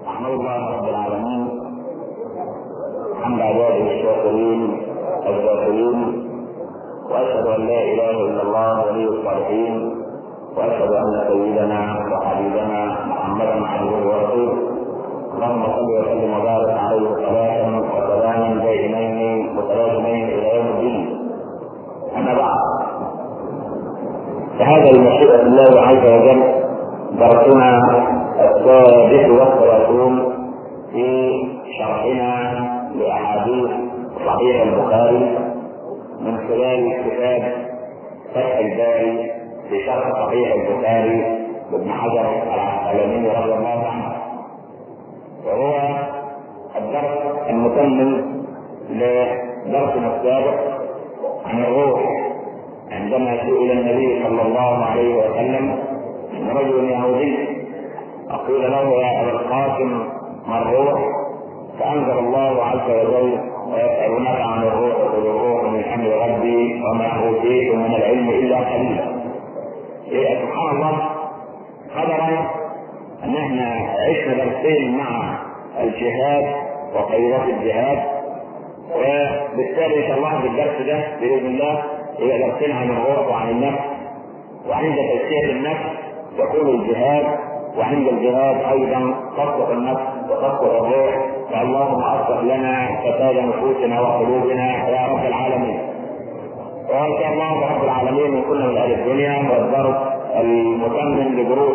احمد الله رب العالمين حمد عباده الشاكرين الذاكرين، واشهد ان لا اله الا الله ولي الصالحين، واشهد ان سيدنا وحبيبنا محمدا عبده ورسوله. اللهم صل وسلم وبارك عليه صلاه وسلاما دائمين متلازمين الى يوم الدين. اما بعد، فهذا المشيئة الله عز وجل درسنا السادس والثلاثون في شرحنا لأحاديث صحيح البخاري من خلال كتاب فتح الباري في شرح صحيح البخاري لابن حجر العسقلاني رضي الله عنه، وهو الدرس المكمل لدرسنا السابق عن الروح. عندما سئل النبي صلى الله عليه وسلم من رجل يهودي فقيل له يا ابا القاسم ما الروح؟ فانزل الله عز وجل ويسالونك عن الروح قل الروح من امر ربي وما اوتيتم من العلم الا قليلا. سبحان الله، قدرا ان احنا عشنا درسين مع الجهاد وخيرات الجهاد، وبالتالي ان شاء الله بالدرس ده باذن الله هي درسين عن الروح وعن النفس، وعند تزكية النفس يكون الجهاد، وعند الجهاد ايضا تصلح النفس وتصلح الروح. فاللهم اصلح لنا فساد نفوسنا وقلوبنا يا رب العالمين. وان شاء الله رب العالمين من كل من اهل الدنيا والدرس المكمل لدروس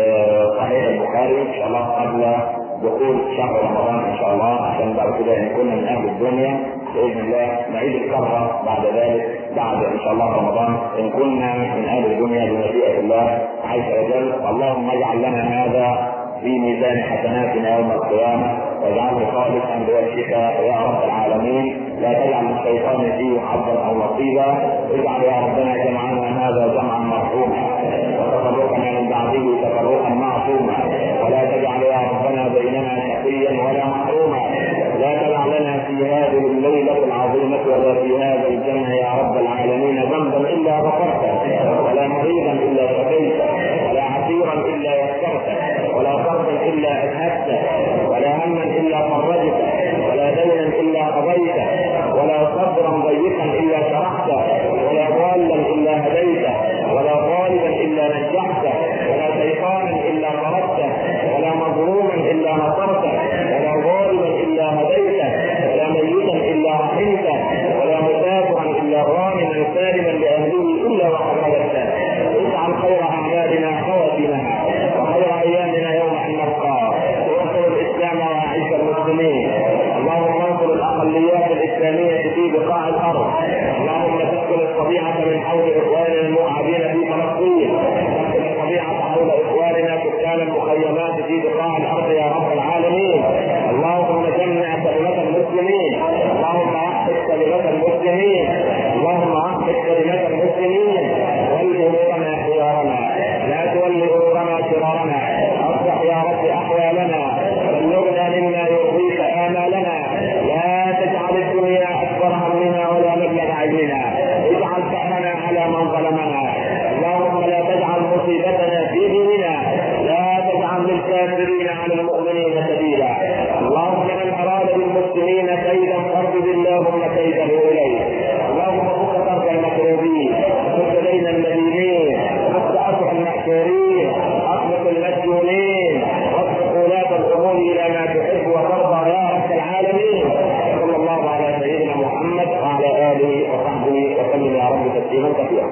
صحيح البخاري ان شاء الله قبل دخول شهر رمضان ان شاء الله، عشان بعد كده ان كنا من اهل الدنيا باذن الله نعيد الكرة بعد ذلك بعد ان شاء الله رمضان ان كنا من اهل الدنيا بمشيئة الله عز وجل. اللهم اجعل لنا هذا في ميزان حسناتنا يوم القيامة، واجعله خالصا لوجهك يا رب العالمين. لا تجعل الشيطان فيه حظا او نصيبا. اجعل يا ربنا جمعنا هذا جمعا مرحوما، وتفرقنا من بعده تفرقا معصوما، ولا تجعل يا ربنا بيننا شقيا ولا محروما. لا تجعل لنا في هذه الليلة العظيمة ولا في هذا الجنة يا رب العالمين ذنبا الا غفرته، ولا مريضا الا شفيته، ولا عسيرا الا يسرته، ولا فرضا الا اذهبته، ولا هما الا فرجته، ولا دينا الا قضيته، ولا صدرا ضيقا الا شرحته، ولا ضالا الا هديته، ولا غالبا الا نجحته، ولا شيطانا الا طردته، ولا مظلوما الا نصرته، ولا غالبا الا هديته، ولا ميتا الا رحمته، ولا مسافرا الا غانما سالما لاهله الا وقد رددته. اجعل خير اعمالنا خواتمها، وخير ايامنا يوم ان نلقاه. وانصر الاسلام واعز المسلمين. اللهم انصر الاقليات الاسلاميه في بقاع الارض. اللهم تسكن الطبيعه من حول اخواننا الموعدين في فلسطين، تسكن الطبيعه حول اخواننا سكان المخيمات في بقاع الارض يا رب العالمين. اللهم جمع كلمه المسلمين، اللهم وحد كلمه المسلمين، اللهم وحد كلمه المسلمين. ول امورنا خيارنا، لا تول امورنا شرارنا. اصلح يا رب احوالنا، بلغنا مما يرضيك امالنا. لا تجعل الدنيا اكبر همنا ولا مبلغ علمنا. اجعل فأرنا على من ظلمنا. اللهم لا تجعل مصيبتنا في ديننا، لا تجعل للكافرين على المؤمنين سبيلا. اللهم من اراد بالمسلمين كيدا فارد اللهم كيده اليه. اللهم فك كرب المكروبين، فك دين المدينين، فك اسر المأسورين، اطلق المسجونين، واصرف ولاة الامور الى ما تحب وترضى يا رب العالمين. صلى الله على سيدنا محمد وعلى اله وصحبه وسلم يا رب تسليما كثيرا.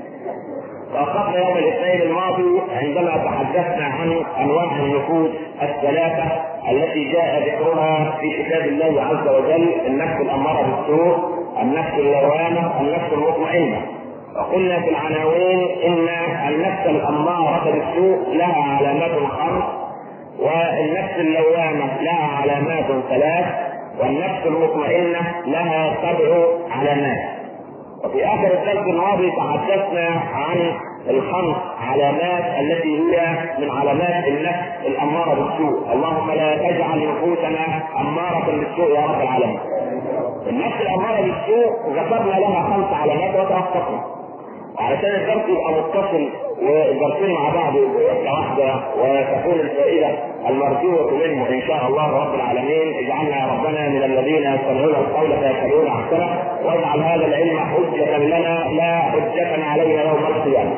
وقفنا يوم الاثنين الماضي عندما تحدثنا عن انواع النفوس الثلاثه التي جاء ذكرها في كتاب الله عز وجل: النفس الاماره بالسوء، النفس اللوامه، النفس المطمئنه. وقلنا في العناوين ان النفس الاماره بالسوء لها علامات خمس، والنفس اللوامه لها علامات ثلاث، والنفس المطمئنه لها 7 علامات. وفي اخر الدرس الماضي تحدثنا عن ال5 علامات التي هي من علامات النفس الاماره بالسوء. اللهم لا تجعل نفوسنا اماره بالسوء يا رب العالمين. النفس الاماره بالسوء ذكرنا لها 5 علامات وتوقفنا، وعلشان الدرس يبقى متصل والدرسين مع بعض واحدة وتكون الفائدة المرجوة منه إن شاء الله رب العالمين. اجعلنا ربنا من الذين يستمعون القول فيتبعون أحسنه، واجعل هذا العلم حجة لنا لا حجة علينا يوم القيامة.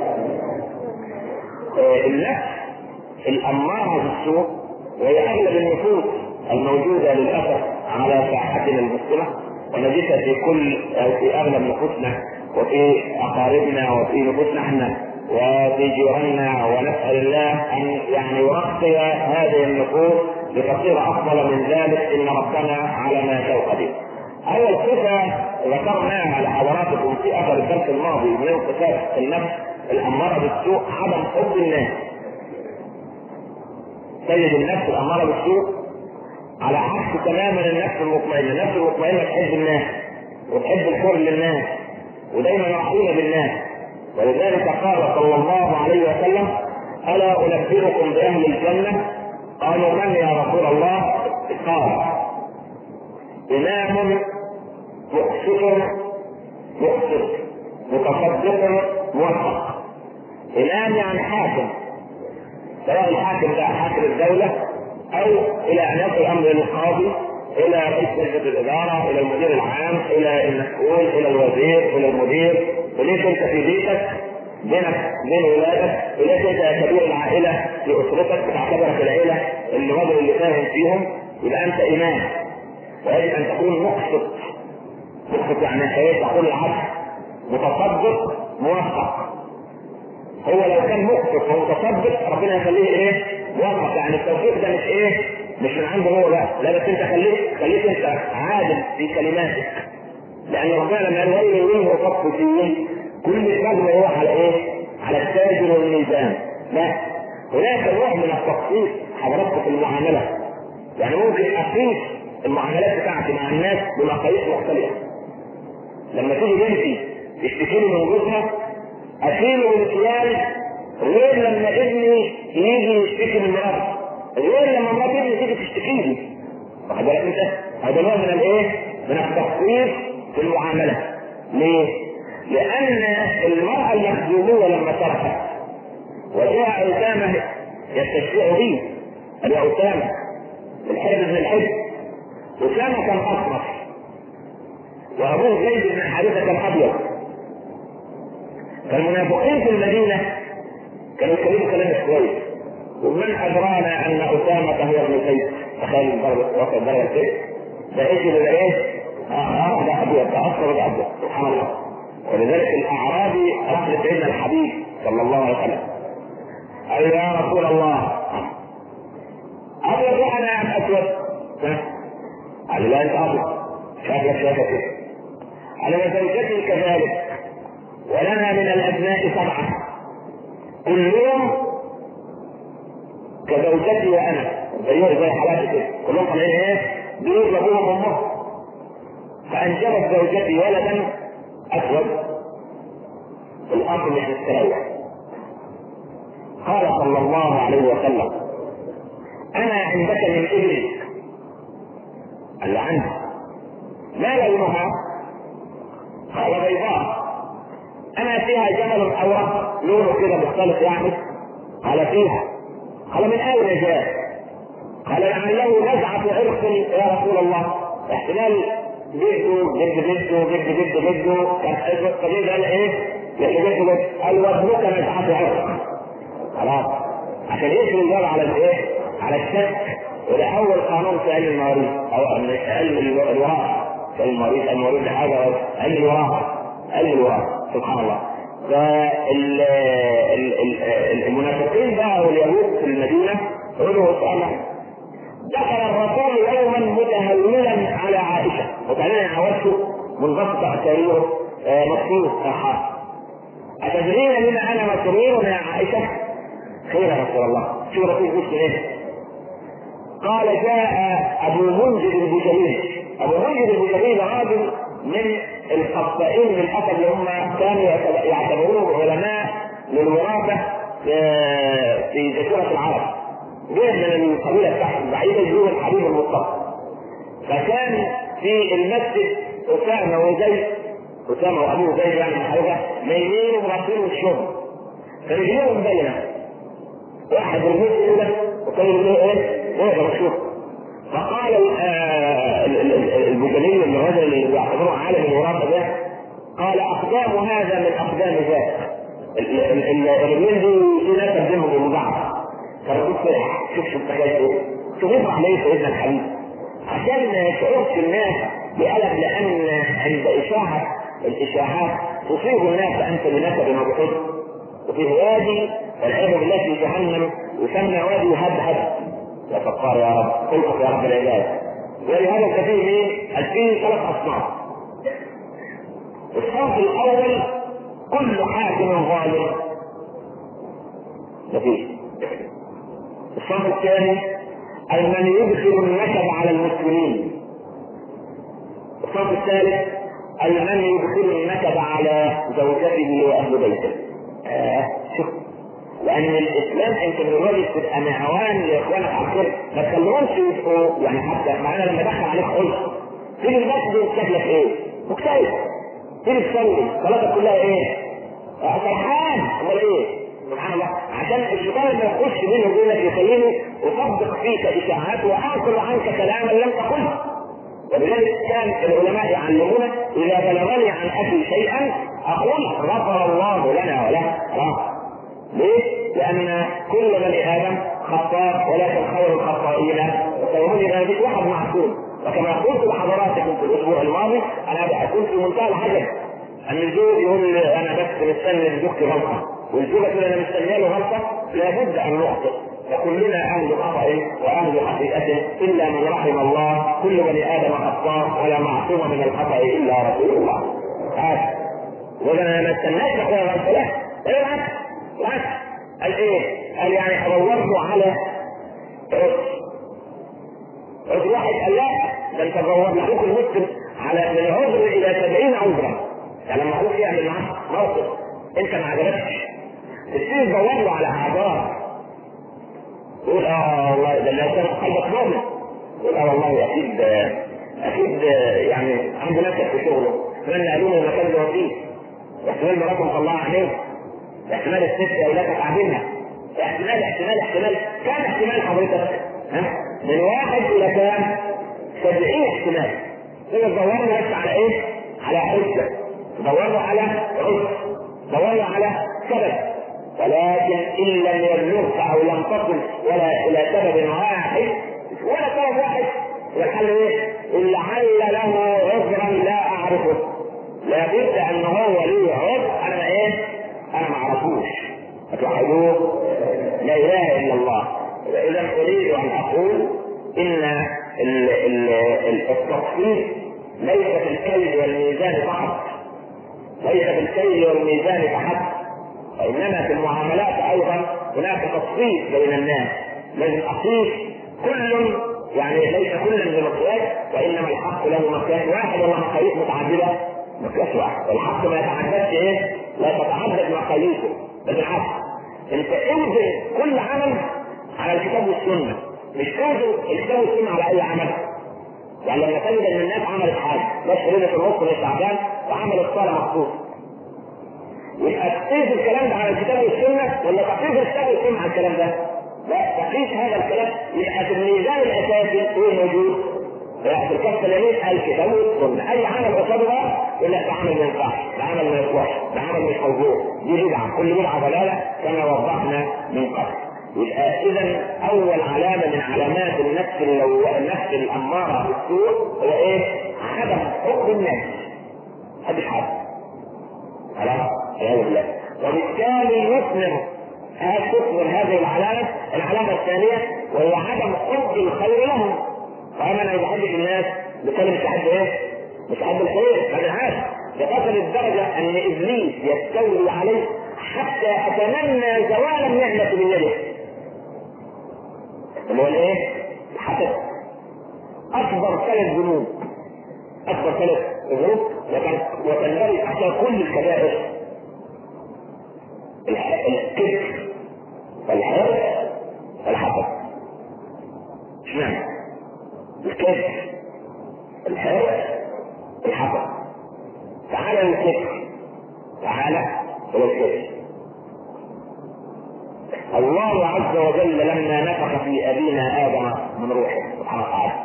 النفس الأمارة بالسوء وهي أغلب النفوس الموجودة للأسف على ساحتنا المسلمة، ونجدها في أغلب نفوسنا وفي أقاربنا وفي نفوسنا احنا وفي جيراننا، ونسأل الله أن يرقي هذه النفوس لتصير أفضل من ذلك، إن ربنا على ما شاء قدير. أول صفة ذكرناها لحضراتكم في آخر الدرس الماضي من صفات النفس الأمارة بالسوء عدم حب الناس. تجد النفس الأمارة بالسوء على عكس تماما النفس المطمئنة. النفس المطمئنة تحب الناس وتحب الخير للناس ودايما رحيمة بالناس، ولذلك قال صلى الله عليه وسلم: ألا أنبئكم بأهل الجنة؟ قالوا: من يا رسول الله؟ قال: إمام مقسط متصدق موفق. إمام يعني حاكم، سواء الحاكم ده حاكم الدولة أو إلى أن يصل الأمر للقاضي، إلى رئيس لجنة الإدارة، إلى المدير العام، إلى المسؤول، إلى الوزير، إلى المدير. إليك أنت في بيتك، بينك بين ولادك، إليك أنت يا كبير العائلة في أسرتك، تعتبرك العائلة الرجل اللي فاهم فيهم، يبقى أنت إمام. ويجب أن تكون مقسط يعني إيه؟ تكون العدل، متصدق موفق. هو لو كان مقسط ومتصدق ربنا يخليه ايه؟ موفق. يعني التوفيق ده مش من عنده هو لا بس انت خليك انت عادل في كلماتك، لان ربنا لما قال ويل للمطففين كل كلمه يروح على ايه؟ على التاجر والميزان. لا، هناك نوع من التخطيط حضرتك في المعامله. يعني ممكن اقيس المعاملات بتاعتي مع الناس بمقاييس مختلفه. لما تيجي بنتي تشتكي لي من جوزها اشيله بالخيال غير لما ابني يجي يشتكي من مراته، غير لما مرات ابني تيجي تشتكي لي. واخد بالك انت؟ هذا نوع من الايه؟ من التخطيط في المعامله. ليه؟ لان المراه المخزوميه لما تركت وجاء اسامه يستشفع به، ابي اسامه الحب بن الحب. اسامه كان اصفر وابوه زيد بن حارثه كان ابيض. فالمنافقين في المدينة كانوا يتكلموا كلام كويس، ومن أدرانا أن أسامة هو ابن زيد. تخيل وصل درجة كده، ده إيش اللي إيه؟ ده أبيض، ده أصفر ده أبيض، سبحان الله. ولذلك الأعرابي راح لسيدنا الحبيب صلى الله عليه وسلم قال: يا رسول الله أبيض وأنا أم أسود؟ قال: لا أنت أبيض، شكلك كده. قال: وزوجتي كذلك، ولنا من الابناء 7 كلهم كزوجتي وانا، زي حالاتي كده، كلهم طالعين ايه؟ بيوت ابوهم وامهم. فانجبت زوجتي ولدا اسود، الامر مش مستريح. قال صلى الله عليه وسلم: انا عندك من ابنك. قال له: عندي. ما لونها؟ قال: بيضاء. انا فيها جمل اورق لونه كده مختلف يعني. قال: فيها. قال: من اين جاء؟ قال: لعله نزعة عرق يا رسول الله، احتمال جده كان قليل. قال ايه؟ جده قال: وابنك نزعة عرق. خلاص، عشان يشري الجواب على الايه؟ على الشك. وده اول قانون في علم المواريث او علم الوراثه. علم المواريث حاجه، علم الوراثه سبحان الله. فالمنافقين بقى واليهود في المدينه قالوا: دخل الرسول يوما متهولا على عائشه، وكان عوته منبسط اثاريه مكتوب صحاح. اتدرين لما انا مسرور يا عائشه؟ خير يا رسول الله. شو رسول قلت ايه؟ قال: جاء ابو منذر البجلي. ابو منذر البجلي راجل من الخطائين للاسف اللي هم كانوا يعتبرون علماء للوراثه في جزيره العرب، غير من القبيله بتاعته البعيده يجوا الحبيب المصطفى. فكان في المسجد اسامه وابوه زيد يعني حاجه نايمين ومغطين وشهم. فرجليه مبينه، واحد رجليه كده وكان رجليه ايه مشهور. فقال البوكالي الرجل اللي بيعتبره عالم الوراثه ده، قال اقدام هذا من اقدام ذاك. الرجلين دي في ناس بينهم وبعض. فالرجل فرح، شوف التخيل، شوف يفرح ليه سيدنا الحبيب عشان ما يشعرش الناس بألم، لأن عند الإشاعات تصيب الناس أنت بنسب مبحوث. وفي وادي العياذ بالله في جهنم يسمى وادي هدهد، يا ستار يا رب، خلقك يا رب العباد. ولهذا الكثير مين؟ فيه 3 أصناف. الصنف الأول كل حاكم ظالم مفيش. الصنف الثاني من يدخل النكد على المسلمين. الصنف الثالث من يدخل النكد على زوجته واهل بيته. شوف، لان الاسلام انت من الراجل تبقى معوان لاخوانك على الخير، ما تخليهمش يبقوا يعني حتى معانا لما دخل عليك خلق تيجي المسجد يكتب لك ايه؟ مكتئب، تيجي تصلي صلاتك كلها ايه؟ فرحان، امال ايه؟ سبحان الله، عشان الشيطان لما يخش بينه وبينك يخليني اصدق فيك اشاعات واعقل عنك كلاما لم تقله. ولذلك كان العلماء يعلمون اذا بلغني عن اخي شيئا اقول غفر الله لنا وله. ليه؟ لان كل بني ادم خطاء، ولكن خير الخطائين وخيرون. انا بيت واحد معصوم، وكما قلت لحضراتكم في الاسبوع الماضي انا كنت في منتهى العجب ان الزوج يقول لي انا بس مستني لزوجتي غلطه، والزوجه تقول انا مستنيه له غلطه. لابد ان نخطئ، فكلنا اهل خطا واهل خطيئه الا من رحم الله. كل بني ادم خطاء ولا معصوم من الخطا الا رسول الله. وانا ما استناش اخويا غلطه، لا بالعكس قال ايه؟ قال يعني ادورته على عذر واحد. قال لا، ده انت تدور لك المسلم على من عذر الى 70 عذرا. يعني لما اخوك يعمل معاك موقف انت ما عجبكش تبتدي تدور له على اعذار، تقول والله ده لو كان قلبك مؤمن، تقول والله اكيد يعني عنده نكد في شغله، اتمنى قالوا له المكان اللي هو فيه، احتمال مراته مطلعه عليه، احتمال الست اولادها تعبينها، احتمال كام احتمال حضرتك؟ من 1 إلى كام؟ 70 احتمال. تدور له بس على ايه؟ على حجه، تدور له على عذر، تدور له على سبب. ولكن ان لم يبلغك او لم تصل ولا الى سبب واحد ولا سبب واحد، الحل ايه؟ لعل له عذرا لا اعرفه. لابد ان هو ليه عذر انا ما اعرفوش. فتوحدوه لا اله الا الله. اذا اريد ان اقول ان التصفيق ليس في الكيل والميزان فقط، ليس في الكيل والميزان فقط، وانما في المعاملات ايضا هناك تصفيق بين الناس. لازم اقيس كل، يعني ليس كل من المقياس، وانما الحق له مقياس واحد ولا مقاييس متعدده؟ مقياس واحد. الحق ما يتعددش لا تتعدد مقاييسه، بالعكس انت انزل كل عمل على الكتاب والسنه، مش تنزل الكتاب والسنه على اي عمل. يعني لما تجد ان الناس عملت حاجه بس فريده في النص من شعبان وعملت صلاه مخصوص، يبقى تقيس الكلام ده على الكتاب والسنه ولا تقيس الكتاب والسنه على الكلام ده؟ لا، تقيس هذا الكلام. يبقى في الميزان الاساسي ايه موجود؟ في الكفه اليمين الكتاب والسنه. اي عمل قصاده بقى يقول لك ده عمل ما ينفعش، ده عمل ما يصلحش، ده عمل مش موجود، دي بدعه، كل بدعه ضلاله كما وضحنا من قبل. يبقى اذا اول علامه من علامات النفس الاماره بالسوء هو ايه؟ عدم حب الناس. محدش حد خلاص عياذ بالله. وبالتالي تثمر هذه العلامه الثانيه وهي عدم حب الخير لهم. فانا ما بحبش الناس بكلمه حد مش حب الخير، ما بالعكس، لتصل الدرجه ان ابليس يستولي عليه حتى اتمنى زوال النعمه من يده، اللي هو الحسد. اكبر 3 ذنوب وتندرج تحتها كل الكبائر: الكبر والحرص والحسد. اشمعنى؟ الكبر، الحرص، الحسد. تعالى للكبر، تعالى الى الكبر. الله عز وجل لما نفخ في ابينا ادم من روحه سبحانه وتعالى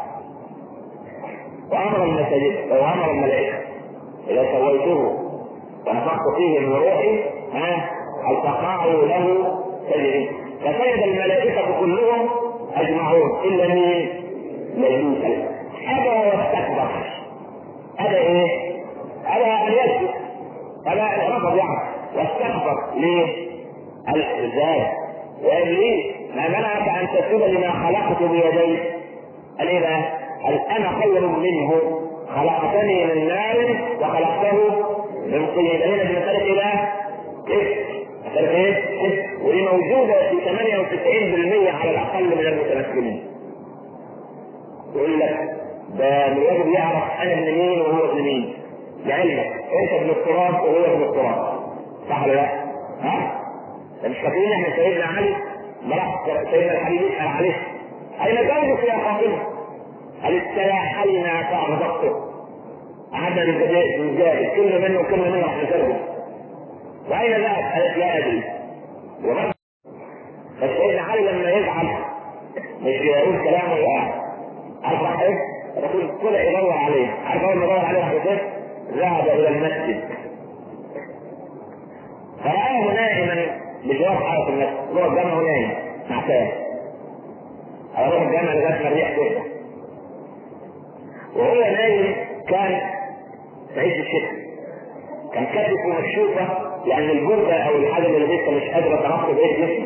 وامر الملائكه اذا سويته ونفخت فيه من روحي هل تقعوا له سجدين، فسجد الملائكه كلهم اجمعون الا مين؟ ابليس ابى واستكبر. ابى ايه؟ ابى ان يسجد، ابى ان رفض يعني واستكبر. ليه؟ الزاد وابليس ما منعك ان تسجد لما خلقت بيدي؟ قال ايه بقى؟ قال انا خير منه خلقتني من نار وخلقته من طين. هنا بمثالة ايه بقى؟ مثالة ايه؟ ودي موجودة في 98% على الاقل من المتمكنين. يقول لك ده الواجب يعرف انا ابن مين وهو ابن مين، لعلمك انت ابن التراب وهو ابن التراب، صح ولا لا؟ ها؟ مش فاكرين احنا سيدنا علي مرات سيدنا الحبيب يسأل عليه اين زوجك يا فاطمة؟ قال استراحينا فاغضبته، قعدنا نجادل كلمة منه وكلمة منه راح نسلم. واين ذهب؟ قالت لا ادري. بس سيدنا علي لما يزعل مش يقول كلامه عارف راح ايه؟ الرسول طلع يدور عليه، عارف اول ما يدور عليه راح ايه؟ ذهب الى المسجد فرآه نائما بجوار حائط المسجد، هو الجامع نايم مع تاه. اروح الجامع لغايه ما الريح تهدى، وهو نايم كان في عز الشتاء، كان كتفه مكشوفه لان الجرده او الحاجه اللي لسه مش قادره تنقل بيت جسمه.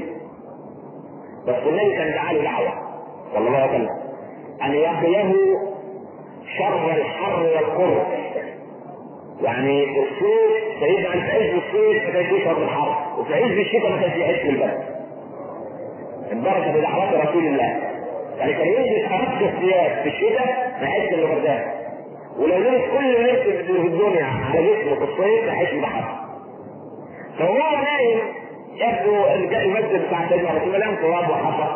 بس النبي كان دعا له دعوه صلى الله عليه وسلم ان يقيه شر الحر والقرب. يعني الصيف سيدنا عن في عز الصيف ما كانش يشعر بالحر، وفي عز الشتاء ما كانش يحس بالبرد. البركه بدعوات رسول الله، يعني كان يلبس ارق الثياب في الشتاء ما يحس انه بردان، ولو لبس كل لبس في الدنيا على جسمه في الصيف ما يحس بحر. فهو نايم يبدو المسجد بتاع سيدنا رسول الله تراب وحصى،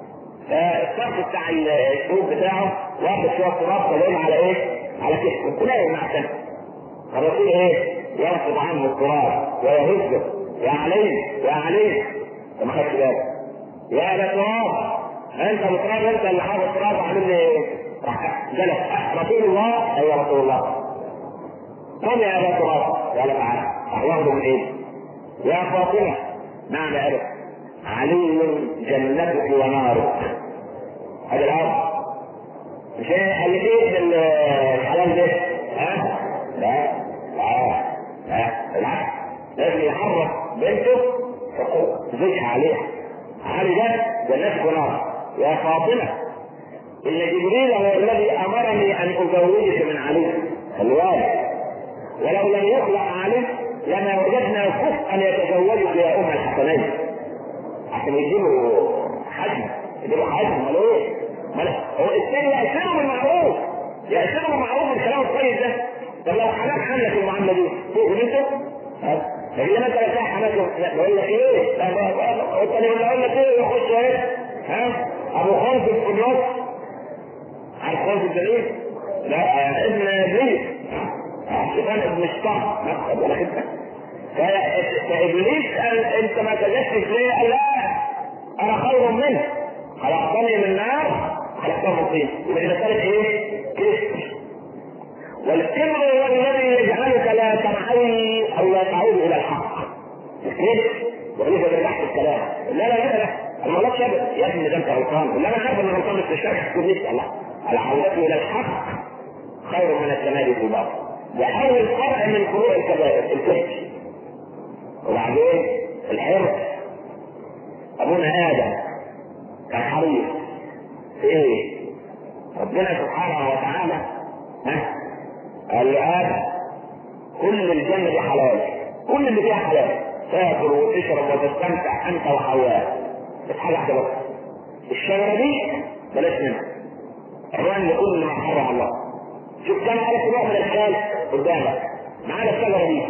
الصرف بتاع الثوب بتاعه واخد شويه تراب طالعين على ايه؟ على كتفه ونايم مع سنه. الرسول ايه؟ يرفض عنه التراب ويهزه، يا علي يا علي، ما خدش بالك يا لا تراب انت التراب، انت اللي حاطط التراب عامل لي ايه؟ جلس رسول الله ايوه رسول الله قم يا ابا تراب، قال تعالى احوضه من ايه؟ يا فاطمه نعم يا ابا، علي جنتك ونارك. هذا الامر مش اللي فيه الحلال ده ها؟ لا بالعكس لازم يحرك بنته زوجها عليها. علي ده جنتك ونارك يا فاطمه ان جبريل هو الذي امرني ان ازوجك من علي الوالد، ولو لم يخلق علي لما وجدنا كفءا يتزوجك يا ام الحسنين، عشان يجيبوا حجم امال ايه؟ هو الثاني يأثروا بالمعروف، يأثروا بالمعروف الكلام الطيب ده. طب لو حماك حملك المعامله دي تقول انت لكن لما انت لا تلاقي حماك بقول لك ايه؟ الثاني بقول لك ايه؟ يخش ايه؟ ها؟ ابو خالد في النص، عارف خالد الدليل؟ لا ابن ابليس الشيطان ابن الشيطان فابليس قال انت ما تجسس ليه؟ قال لا انا خير منه خلقتني من نار خلقته من طين. يبقى دي مساله ايه؟ كبر. والكبر هو الذي يجعلك لا تنحوي او لا تعود الى الحق. الكبر وليس تحت الكلام لا انا ما شبه يا ابني ده انت غلطان، لا انا عارف ان غلطان بس الشرح تكون لسه الله العودة الى الحق خير من التمادي في الباطل. ده اول فرع من فروع الكبائر الكبر. وبعدين الحرص. ابونا ادم كان حريص في ايه؟ ربنا سبحانه وتعالى قال له ادم كل الجنه دي حلال، كل اللي فيها حلال، تاكل وتشرب وتستمتع انت وحواء، بس حاجه واحده بس، الشجره دي بلاش منها، الران لكل ما حرم الله. شوف كم الف نوع من الحلال قدامك ما عدا الشجره دي.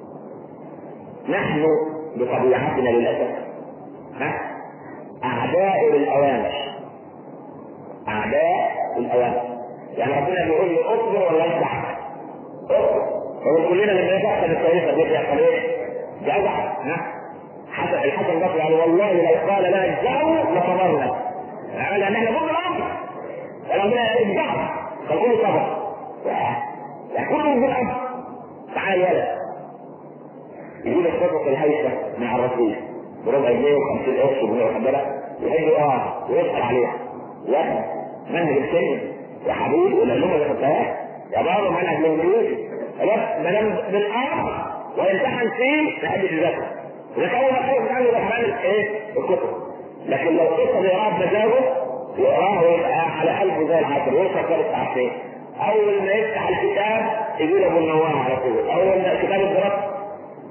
نحن بطبيعتنا للاسف اعداء للاوامر، اعداء للاوامر. يعني ربنا بيقول لي اصبر ولا اشجع؟ اصبر. هو كلنا لما يحصل التاريخ ده بيحصل ايه؟ جزع الحسن البصري قال والله لو قال لا اجزعوا لصبرنا، على ان احنا ضد الامر ولو لا اجزعوا فكل صبر كله ضد الامر. تعال يلا يجيب الصدق الهيثم مع الرسول بربع جنيه و50 قرش وجنيه واخد بالك، يحب ويسال عليها يا منهج السن يا حبيبي ولا اللي ما خدتهاش يا بابا منهج الانجليزي خلاص ما دام بالامر ويمتحن فيه ما حدش يذاكر. لكن اول ما خلص عنه بحرام الكتب، لكن لو قصه بيقراها بمزاجه يقراها ويبقى على قلبه زي العسل ويوصل ثالث ساعتين. اول ما يفتح الكتاب يجي له ابو النوام على طول. اول ما كتاب الدراسه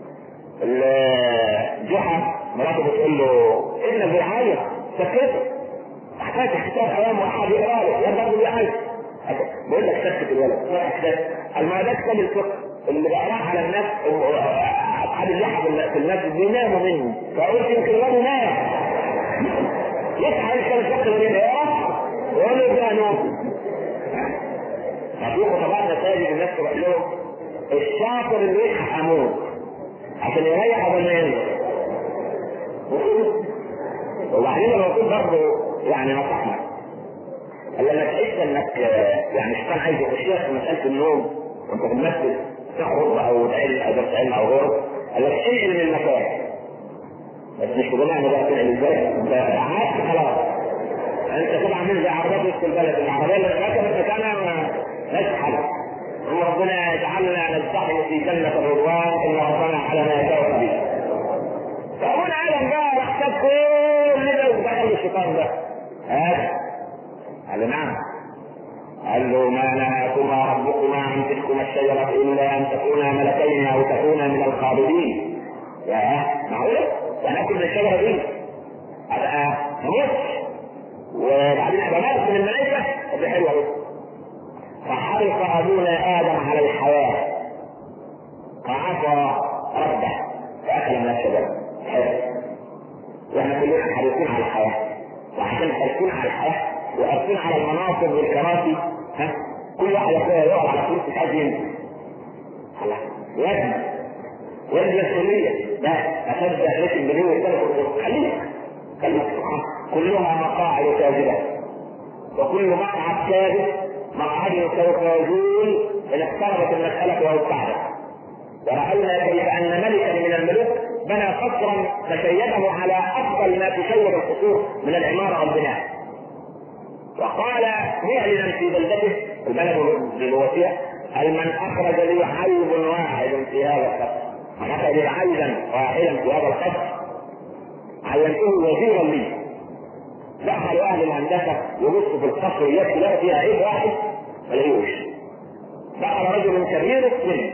الجحا مراته بتقول له ابنك بيعيط سكته، حكايه الكتاب امام واحد يقرا له يا برضه بيعيط، بقول لك سكت الولد المعدات كتاب الفقه اللي بقراه على الناس اصحاب اللحى في المسجد بيناموا منه، فقلت يمكن الولد نام يصحى يكتب الفقه اللي بيقراه ويقول له ده نوم. ففي خطباء مساجد الناس تروح لهم الشاطر اللي يصحى اموت عشان يريح قبل ما ينزل. وبعدين المفروض برضه يعني نصحنا لما تحس انك يعني الشيطان عايز يخشيك في مساله النوم وانت في المسجد تخرج او تعلم او درس علم او غيره، قال لك انقل من المكان، بس مش بمعنى بقى تنقل ازاي؟ انت قعدت خلاص انت طبعا من زي عربيات وسط البلد، العربيه اللي ركبت مكانها ماشي حالك. ربنا يجعلنا نستحي في جنة الرضوان إن ربنا على ما يشاء قدير. فأقول عالم بقى رحتك كل ده ودخل الشيطان ده قال له نعم. قال له ما نهاكما ربكما عن تلكما الشجرة إلا أن تكونا ملكين أو تكونا من الخالدين. يا معقولة؟ يعني أكل من الشجرة دي أبقى هموت وبعدين أبقى مالك من الملائكة؟ طب دي حلوة أوي. فحرص أبونا آدم على الحياة فعصى ربه فأكل من الشجرة. واحنا كلنا حريصين على الحياة، وعشان حريصين على الحياة وحريصين على المناصب والكراسي كل واحد يقعد على كرسي مش عايز ينزل. وزن مسؤولية ده أشد عليك البنين والثلاث خليك كلها مقاعد كاذبة، وكل مقعد كاذب مقعد سوف يزول إن اقتربت المسألة وهو الكعبة. ورأينا كيف أن ملكا من الملوك بنى قصرا فشيده على أفضل ما تشيد القصور من العمارة والبناء، وقال معلنا في بلدته البلد بالوسيع هل من أخرج لي عيب واحد في هذا القصر، من أخرج لي عيبا واحدا في هذا القصر عينته وزيرا لي. دخل أهل الهندسة يبصوا في القصر التي لا فيها عيب واحد مليوش. دخل رجل كبير السن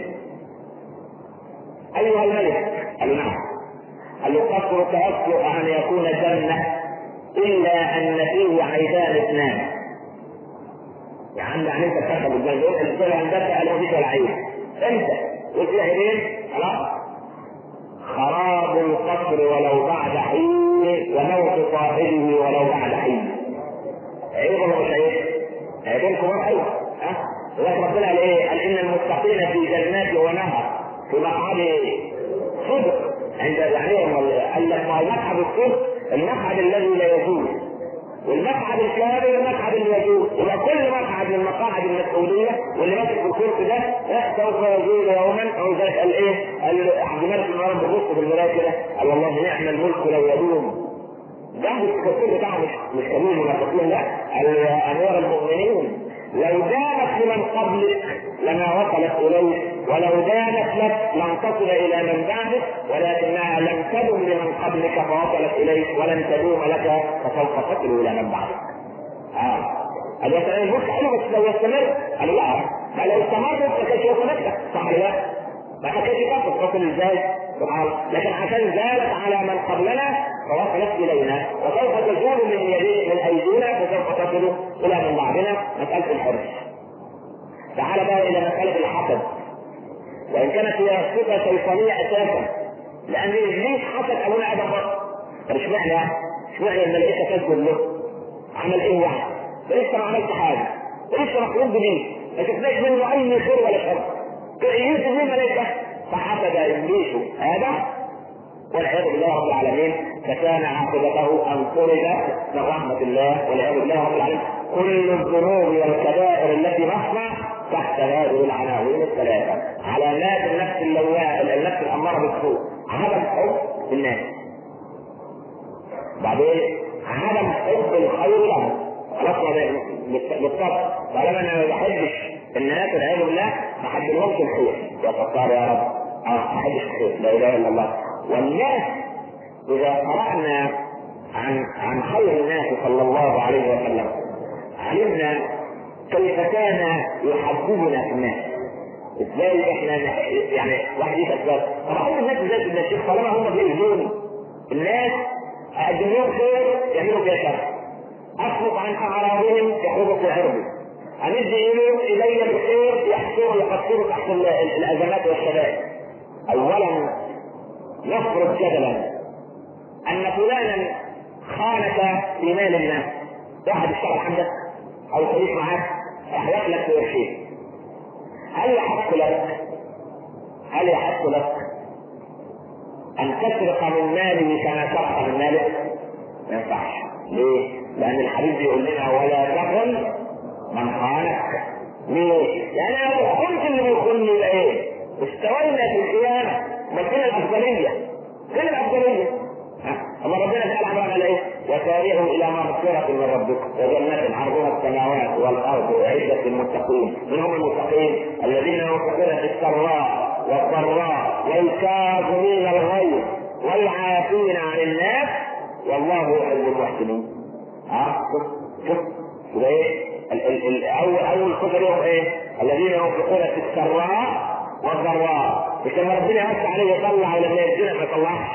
أيها الملك، قال نعم. قال له قصرك يصلح أن يكون جنة إلا أن فيه عيبان اثنان. يا عم يعني أنت تدخل الجنة الإنسان الهندسة قال له فيك العيب أنت قلت لي عيبين خلاص. خراب القصر ولو بعد حين وموت صاحبه ولو بعد حين. عيب ولا مش عيب؟ عيبين كبار أيوة. لكن ربنا قال إيه؟ قال إن المتقين في جنات ونهر في مقعد صدق عند يعني قال لك ما هو مقعد الصدق المقعد الذي لا يجوز، والمقعد الكامل المقعد اللي يجوز. يبقى كل مقعد من مقاعد المسؤوليه واللي ماسك في الكرسي ده سوف يزول يوما. او ذلك قال ايه؟ قال عبد الملك بن مروان بيبص في المرايه كده قال والله نعم الملك لو يدوم. ده الكرسي بتاعه مش كبير المنافقين، لا قال يا امير المؤمنين لو دامت لمن قبلك لما وصلت اليك، ولو دامت لك لن تصل الى من بعدك، ولكنها لم تدم لمن قبلك فوصلت اليك ولن تدوم لك فسوف تصل الى من بعدك. قال يا الملك حلو بس لو يستمر. قال لا لو استمر ما كانش وصلت لك صح لا ما كانش تصل ازاي سبحان الله، لكن عشان زالت على من قبلنا فوصلت الينا وسوف تزول من ايدينا فسوف تصل الى من بعدنا. مساله الحرص. تعال بقى الى مساله الحسد، وان كانت هي صفه شيطانيه اساسا لان ابليس حسد ابونا ادم برضه. طب اشمعنى الملائكه تسجد له؟ عمل ايه يعني؟ لسه ما عملش حاجه ولسه مخلوق جديد ما شفناش منه اي خير ولا شر. يوسف مين ملائكه؟ فحسد ابليس ادم والعياذ بالله رب العالمين، فكان عاقبته ان طرد من رحمه الله والعياذ بالله رب العالمين. كل الذنوب والكبائر التي نصنع تحت هذه العناوين الثلاثه: علامات النفس اللواء، النفس الاماره بالسوء، عدم حب الناس، بعدين عدم حب الخير له، خلاص بالطبع طالما انا ما بحبش الناس والعياذ بالله ما حدلهمش الخير، يا ستار يا رب ما حدش الخير، لا اله الا الله. والناس اذا قرأنا عن خير الناس صلى الله عليه وسلم علمنا كيف كان يحببنا في الناس. ازاي احنا يعني واحد يسأل طب احب الناس ازاي يا شيخ طالما هم بيؤذوني؟ الناس اقدم لهم خير يعملوا فيها شر، اخلق عن اعراضهم يخرجوا في عرضي، امد الي بالخير يحصروا تحت الازمات والشدائد. اولا نفرض جدلا ان فلانا خانك في مال الناس، واحد اشتغل عندك او شريك معاك راح يخلق في قرشين، هل يحق لك ان تسرق من ماله كما سرق من مالك؟ ما ينفعش. ليه؟ لان الحديث بيقول لنا ولا تخن من خانك. ليه؟ لان انا لو كنت اللي بيخونني يبقى ايه؟ استوينا في القيامه. ما فين الافضليه؟ اما ربنا سأل عمران على ايه؟ وسارعوا الى مغفرة من ربكم وجنة عرضها السماوات والارض اعدت للمتقين. من هم المتقين؟ الذين ينفقون في السراء والضراء والكاظمين الغيظ والعافين عن الناس والله يحب المحسنين. شوف ايه؟ اول خطوة لهم ايه؟ الذين ينفقون في السراء والضراء. مش لما ربنا يوسع عليه يطلع ولما يرجع ما يطلعش.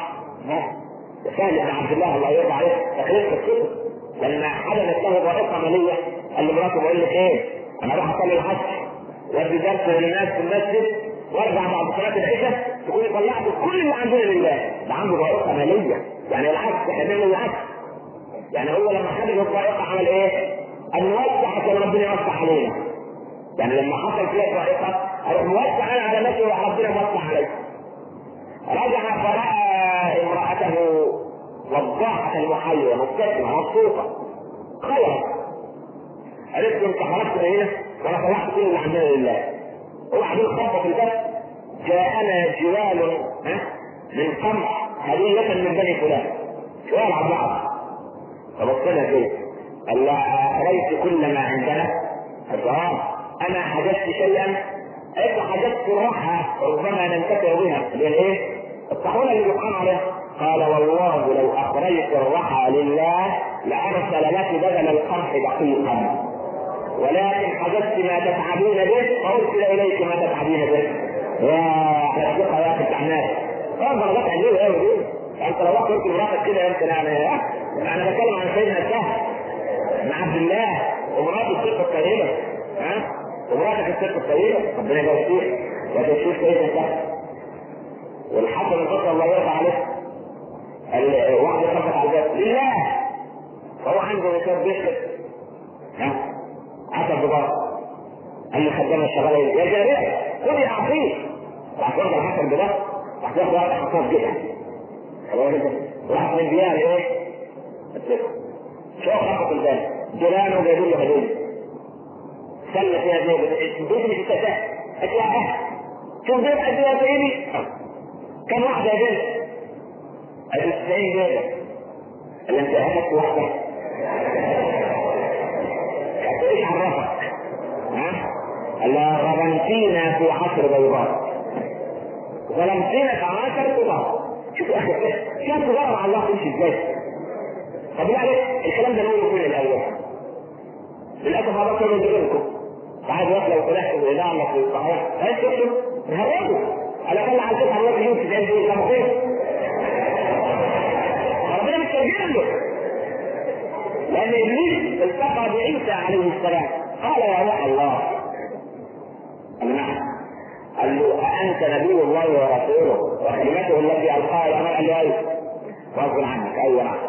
سهل بن عبد الله الله يرضى عليه تقريبا قصته لما حدثت له ضائقه ماليه قال لمراته بقول لك ايه؟ انا اروح اصلي الحج وادي درس للناس في المسجد وارجع بعد صلاه العشاء تكوني طلعت كل اللي عندنا لله. ده عنده ضائقه ماليه، يعني العكس احنا بنعمل العكس. يعني هو لما حدث الضائقه عمل ايه؟ ان نوسع عشان ربنا يوسع علينا. يعني لما حصل فيها ضائقه اروح موسع انا على نفسي وربنا موسع عليا. رجع فراى امراته وضاحة المحيرة مبتسمة مبسوطة خيرت. قالت له انت خرجت من هنا وانا طلعت كل اللي عندنا لله. وبعدين خبط في الباب جاءنا جوال من قمح هدية من بني فلان. جوال على بعض. فبص لها كده قال لها أريت كل ما عندنا؟ قالت انا حدثت شيئا. قالت حدثت روحها ربما ننتفع بها بالايه؟ الطاحونه اللي بيقام عليها. قال والله لو اخرجت الرحى لله لارسل لك بدل القمح دقيقا، ولكن حدثت ما تتعبين به فارسل اليك ما تتعبين به. يا اصدقاء يا اخي التعنات درجات عجيبه قوي دي. انت لو قلت لمراتك كده يمكن انا بتكلم عن سيدنا سهل بن عبد الله ومراته الست الطيبه ومراتك الست الطيبه ربنا يبارك فيك. لكن شوف سيدنا سهل والحسن البصري الله يرضى عليه واحد خبط على الباب لله فهو عنده مثال بيشكل عسل بضاعة قال لي خدامة الشغالة يا جارية خذي اعطيه راح واخد الحسن بضاعة راح واخد واحد حصاد جدا راح من ديار ايه؟ شو خبط الباب جيرانه جايبين له هدية سلة فيها زي البيت مش تتساهل اتلاقاه شوف بيت قد ايه يا سيدي كم واحدة يا بنت؟ قالت 90 جيبة. قال انت هاتك واحدة؟ ايش عرفك؟ قال لها غبنتينا في عصر بيضاء ظلمتينا في عصر بيضاء. شوف يا اخي شوف تجارة مع الله تمشي ازاي؟ طب يعني الكلام ده نقوله فين الاول؟ للاسف هذا كله بيقولكم بعد وقت لو طلعت بالاذاعه في الصحيح هل تكتب؟ نهربوا على الاقل على الفتحه الوقت يوم 90 دقيقه كم خير ربنا مستجيب له. لان ابليس التقى بعيسى عليه السلام قال يا روح الله قال نعم. قال له أأنت نبي الله ورسوله وكلمته التي ألقاها إلى مريم؟ قال له أيوه. غصب عنك أيوه نعم.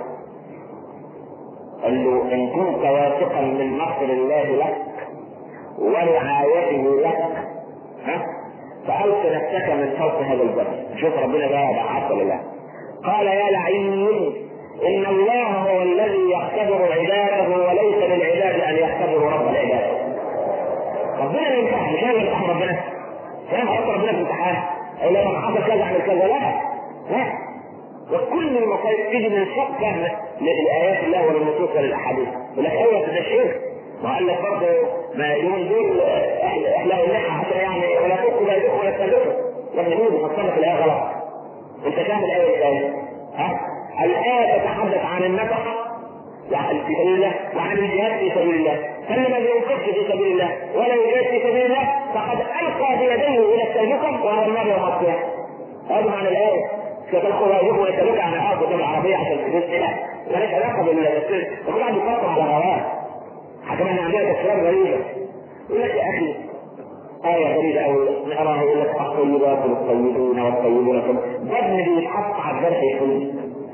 قال له إن كنت واثقا من نصر الله لك ورعايته لك فألق نفسك من فوق هذا الجبل. شوف ربنا بقى عسل الله قال يا لعين ان الله هو الذي يختبر عباده وليس للعباد ان يختبروا رب العباد. ربنا ما ينفعش، مش هو يمتحن ربنا، كان حط ربنا في امتحان او لما حصل كذا عمل كذا، لا. وكل المصايب تيجي من سوء فهم لآيات الله وللنصوص وللأحاديث. ولك أول ده الشرك، وقال لك برضه ما يوم دول احلقوا اللحى حتى يعني ولا تبقوا لا يدخوا ولا تسلكوا، لكن هو بيفصلك الآية غلط. أنت فاهم الآية إزاي؟ الآية تتحدث عن النفق في سبيل الله وعن الجهاد في سبيل الله، فلما ينفق في سبيل الله ولا يجاهد في سبيل الله فقد ألقى بيديه إلى التهلكة وهو النار يوم القيامة. هذا معنى الآية. ستلقوا يجب ويسألوك عن أرض العربية عشان تدرس لها مالك علاقة بالتفسير، فكل واحد يفكر على هواه. حكما ان عندنا تفسيرات غريبة. يقول لك يا أخي آية غريبة أو نقراها يقول لك الطيبات للطيبين والطيبون ضمن بيتحط على الجرح يقول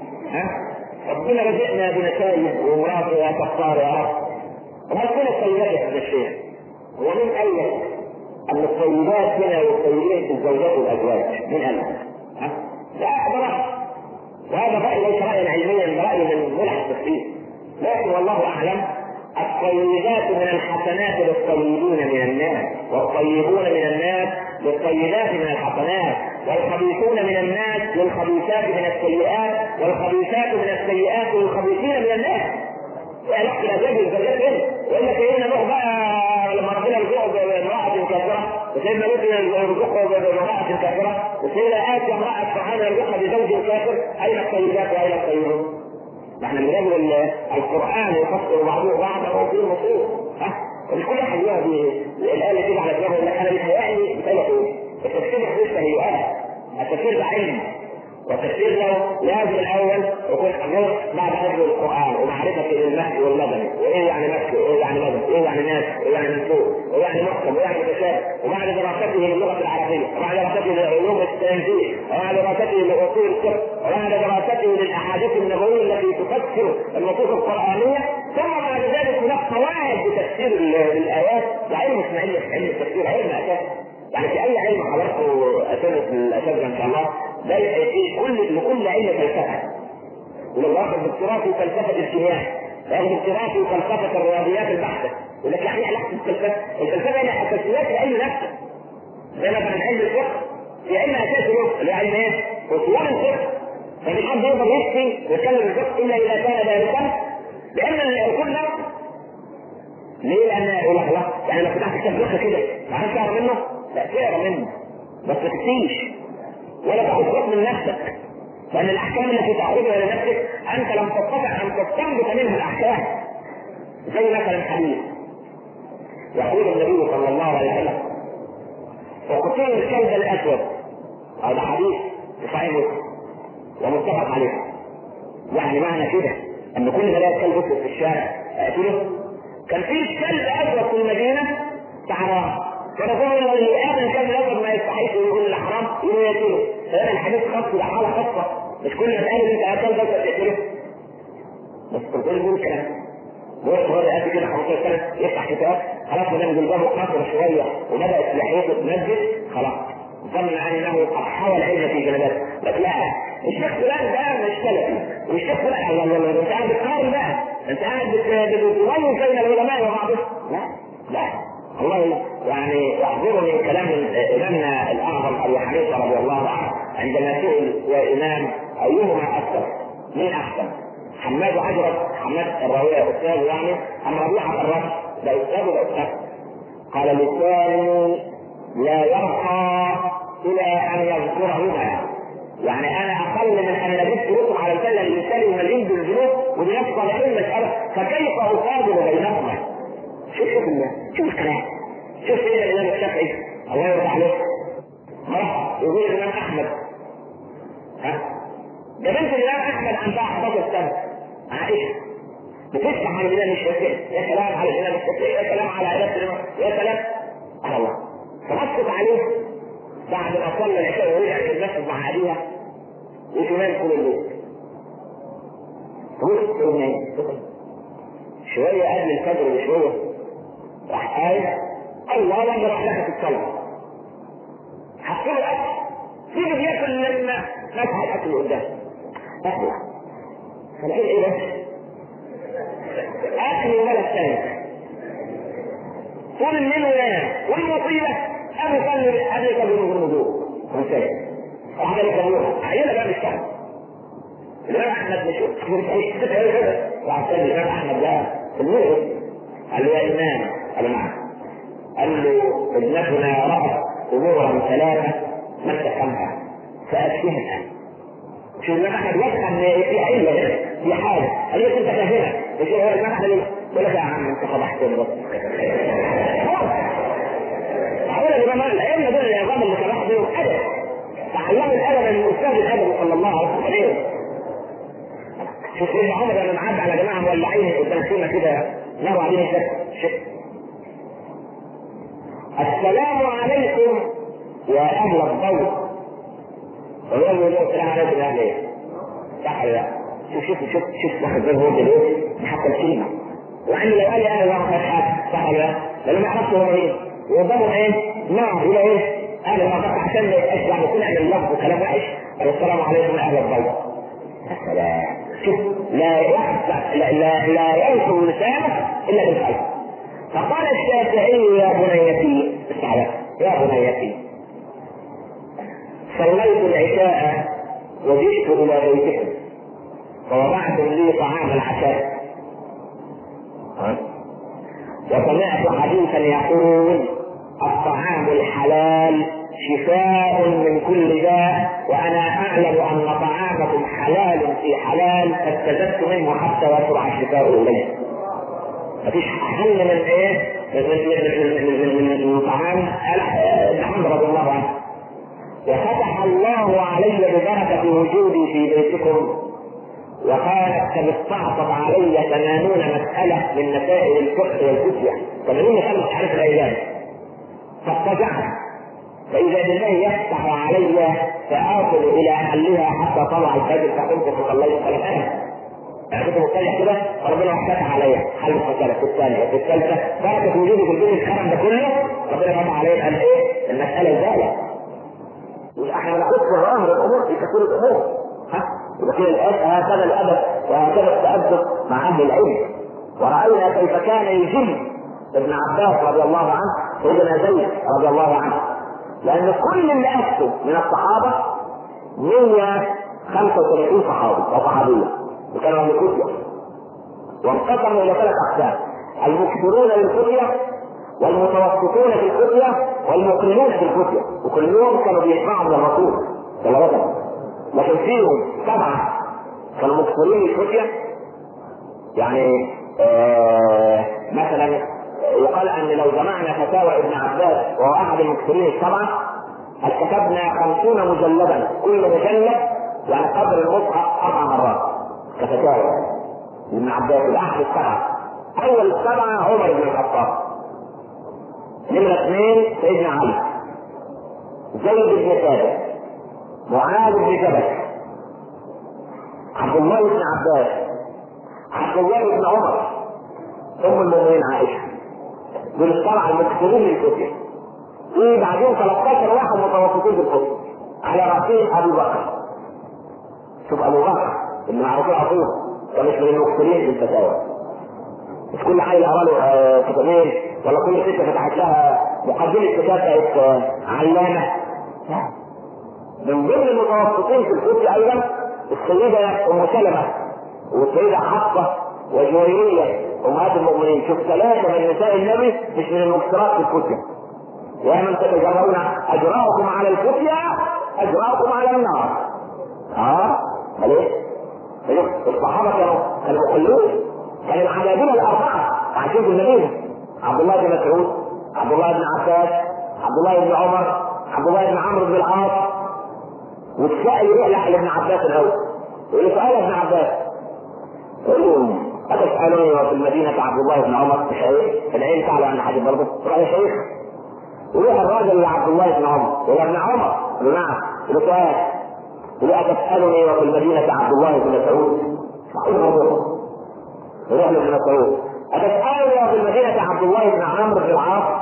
ربنا رزقنا بنتائج ومراته يا كفار يا رب. وهل كل الطيبات يا هذا الشيء؟ ومن قال لك أن الطيبات هنا والطيبين في الزوجات والأزواج؟ من قال لك؟ لا أقدر. وهذا رأي ليس رأيا علميا، رأي من ملح التفسير، لكن والله أعلم الطيبات من الحسنات للطيبين من الناس، والطيبون من الناس للطيبات من الحسنات، والخبيثون من الناس للخبيثات من السيئات، والخبيثات من السيئات للخبيثين من الناس. علاقة الأزواج والزوجات هنا. يقول لك إيه نروح بقى لما ربنا يرزقه بامرأة كافرة، وسيدنا لوط يرزقه بامرأة كافرة، وسيدنا آسيا امرأة فرعون يرزقها بزوج كافر. أين الطيبات وأين الطيبون؟ نحن بنقول القرآن يفسر بعضه بعضا وفيه نصوص. كل واحد يهدي الآية دي على دماغه يقول لك أنا بيتهيألي إيه؟ التفسير مش تهيؤات، التفسير ده علم، والتفسير له لازم الاول يكون غير بعد حفظ القران ومعرفه المهدي والمدني، وايه يعني مكي وايه يعني مدني وايه يعني ناس وايه يعني منسوب وايه يعني محكم وايه يعني متشابه، وبعد دراسته للغه العربيه وبعد دراسته لعلوم التنزيل وبعد دراسته لاصول الفقه وبعد دراسته للاحاديث النبويه التي تفسر النصوص القرانيه، ثم بعد ذلك هناك قواعد بتفسير الايات. وعلم اسمه علم التفسير، علم اساسي. يعني في اي علم حضرته اساس الاساتذه ان شاء الله لا لكل علم فلسفه. ولو اخذ دكتوراه في فلسفه الكيمياء، ياخذ دكتوراه في فلسفه الرياضيات البحته، يقول لك يعني علاقه الفلسفه هي اساسيات العلم نفسه. زي مثلا علم الفقه في علم اساسي له اللي هو علم ايه؟ اصول الفقه. فمش حد يقدر يحكي ويتكلم الفقه الا اذا كان ذلك، لان الاصول نفسه. ليه؟ لان يقول لك لا يعني لو فتحت كتاب فقه كده ما عرفتش تقرا منه؟ لا تقرا منه بس ما تكتبش ولا تاخذ حكم من نفسك، لان الاحكام التي تاخذها لنفسك انت لم تستطع ان تستنبط منها الاحكام. زي مثلا حديث يقول النبي صلى الله عليه وسلم وقتل الكلب الاسود، هذا حديث في صحيح مسلم ومتفق عليه. يعني معنى كده ان كل ما لا كلب اسود في الشارع اقتله. كان في كلب اسود في المدينه تعبان، فنقول اللي قابل كلب الاسود ما يستحيش يقول الحرام يقتله. فهنا الحديث خاص بحاله خاصه، مش كل ما تقابل انت كلب اسود تقتله. بس تقول له الكلام هو صغير قد كده 15 سنه يفتح كتاب خلاص ما دام جلبابه قصر شويه وبدات لحيته تنزل خلاص ظن انه قد حاول علم في جنباته. لكن لا الشيخ فلان ده مش سلفي والشيخ فلان الله انت قاعد بتقارن بقى، انت قاعد بتميز بين العلماء وبعضهم. لا الله يعني يحضرني كلام امامنا الاعظم ابو حنيفه رضي الله عنه عندما سئل يا امام ايهما اكثر؟ مين احسن؟ حماد عجرة حماد الراوية أستاذ يعني أم ربيعة الرب ده أستاذ ولا أستاذ؟ قال لساني لا يرقى إلى أن يذكرهما، يعني أنا أقل من أن نجد رسم على الكلة الإنسان وملئين بالذنوب ودناس صالحين مسألة، فكيف أفاضل بينهما؟ شوف الكلام، شوف إيه الإمام الشافعي الله يرضى عليه يقول الإمام أحمد ده بنت الإمام أحمد عندها 11 سنة عائشة بتفتح على الإمام الشافعي، يا سلام على الإمام الشافعي، يا سلام على عبادة الإمام، يا سلام على الله. فبصت عليه بعد ما صلى العشاء ورجع في المسجد مع أبيها وكمان كل الليل. وقفت شوية قبل الفجر بشوية راح قايل الله وأنا راح لها في الصلاة. حطوا له أكل، سيبه بياكل لما مسح الأكل قدامه. أهلا. فالعيد إيه ده؟ أكل ولا الثاني طول الليل وينام، والمصيبة أبي يصلي من الوضوء ومساجد وحاجة يصليها عيالة بقى بالشهر. الإمام أحمد مش كده وعشان الإمام أحمد ده في المغرب قال له يا إمام، قال له نعم، قال له ابنتنا رأت أمورا ثلاثة ما تفهمها فأشبهها. مش الإمام أحمد يفهم في علة في حاجة، قال له كنت فاهمها مش هو الإمام أحمد يقول لك يا عم أنت فضحتني بس. معقول الإمام الأئمة دول العظام اللي كان بيهم أدب، تعلموا الأدب من أستاذ الأدب صلى الله عليه وسلم. شوف ابن عمر لما معدي على جماعة مولعين قدام سينا كده نهوا عليه الشك. السلام عليكم يا أهل الضوء، ويقول له السلام عليكم يا أهل إيه؟ صح ولا لا؟ شوف واحد زي هو ليه؟ حتى الكلمة. وعند لو قال يا أهل الله ما حاجة صح ولا لا؟ لأنه ما يعرفش هو إيه؟ ويضمن إيه؟ نعم إلى إيه؟ أهل الله عشان ما يبقاش يعني يكون أهل الله وكلام وحش. السلام عليكم يا أهل الضوء. السلام. شوف لا ينصر لسانه إلا بالخير. فقال الشافعي يا بنيتي السعادة يا بنيتي صليت العشاء وجئت إلى بيتكم فوضعتم لي طعام العشاء وسمعت حديثا يقول الطعام الحلال شفاء من كل داء، وأنا أعلم أن طعامكم حلال في حلال فاستزدت منه حتى يسرع الشفاء إليه. مفيش حل من إيه؟ من طعام ابن رضي الله عنه. وفتح الله علي ببركة وجودي في بيتكم، وكانت قد استعصت علي 80 مسألة من مسائل الفقه والفتية، 80 مسألة مش عارف الأيام. فاضطجعت فإذا بالله يفتح علي فآصل إلى حلها حتى طلع الفجر فقمت فصليت ثلاثة. يعني كنت مطلع كده فربنا فتح علي حل المسألة في الثانية في الثالثة بركة وجودي في البيت الكرم ده كله ربنا فتح علي قال إيه؟ المسألة زالت. احنا نقص ظواهر الأمور في كثير الأمور. يقول هكذا الأدب وهكذا التأدب مع أهل العلم. ورأينا كيف كان يجل ابن عباس رضي الله عنه سيدنا زيد رضي الله عنه، لأن كل اللي أفتوا من الصحابة 135 صحابي وصحابية وكانوا من الفتية، وانقسموا إلى 3 أقسام: المكثرون للفتية والمتوسطون في الفتية والمقلون في الفتية، وكلهم كانوا بيسمعوا من الرسول صلى الله عليه وسلم. لكن فيهم 7 كانوا مكثرين للفتية. يعني مثلا يقال ان لو جمعنا فتاوى ابن عباس وهو احد المكثرين ال7 كتبنا 50 مجلدا، كل مجلد يعني قدر المصحف 4 مرات كفتاوى ابن عباس الاحد ال7. اول 7 عمر بن الخطاب، نمرة 2 سيدنا علي، زيد بن ثابت، معاذ بن جبل، عبد الله بن عباس، عبد الله بن عمر، ام المؤمنين عائشة. دول 7 المكثرين للفتية. في بعدين 13 واحد متوسطين بالفتية على رأسهم ابو بكر. شوف ابو بكر اللي معروفين عظيم كان مش من المكثرين بالفتاوى، مش كل عيل قرا له كتابين ولا كل ست فتحت لها مقدمة كتاب بقت علامة. من ضمن المتوسطين في الفتية ايضا السيدة ام سلمة والسيدة حفصة وجويرية امهات المؤمنين. شوف 3 من نساء النبي مش من المكثرات في الفتية. يا من تتجرؤون اجراءكم على الفتية اجراءكم على النار. ليه؟ الصحابة كانوا مخلوين، كان العبادلة ال4 عايشين في المدينة: عبد الله بن مسعود، عبد الله بن عباس، عبد الله بن عمر، عبد الله بن عمرو بن العاص. والسائل يروح لابن عباس الاول يقول له: سؤال ابن عباس، أتسألني وفي المدينة عبد الله بن عمر شيخ؟ العين تعلم عن حاجة برضه رأي شيخ. يروح الراجل لعبد الله بن عمر يقول: ابن عمر. يقول: نعم. يقول: سؤال. يقول: أتسألني وفي المدينة عبد الله بن مسعود؟ يروح لابن مسعود: أتسألني وفي المدينة عبد الله بن عمرو بن العاص؟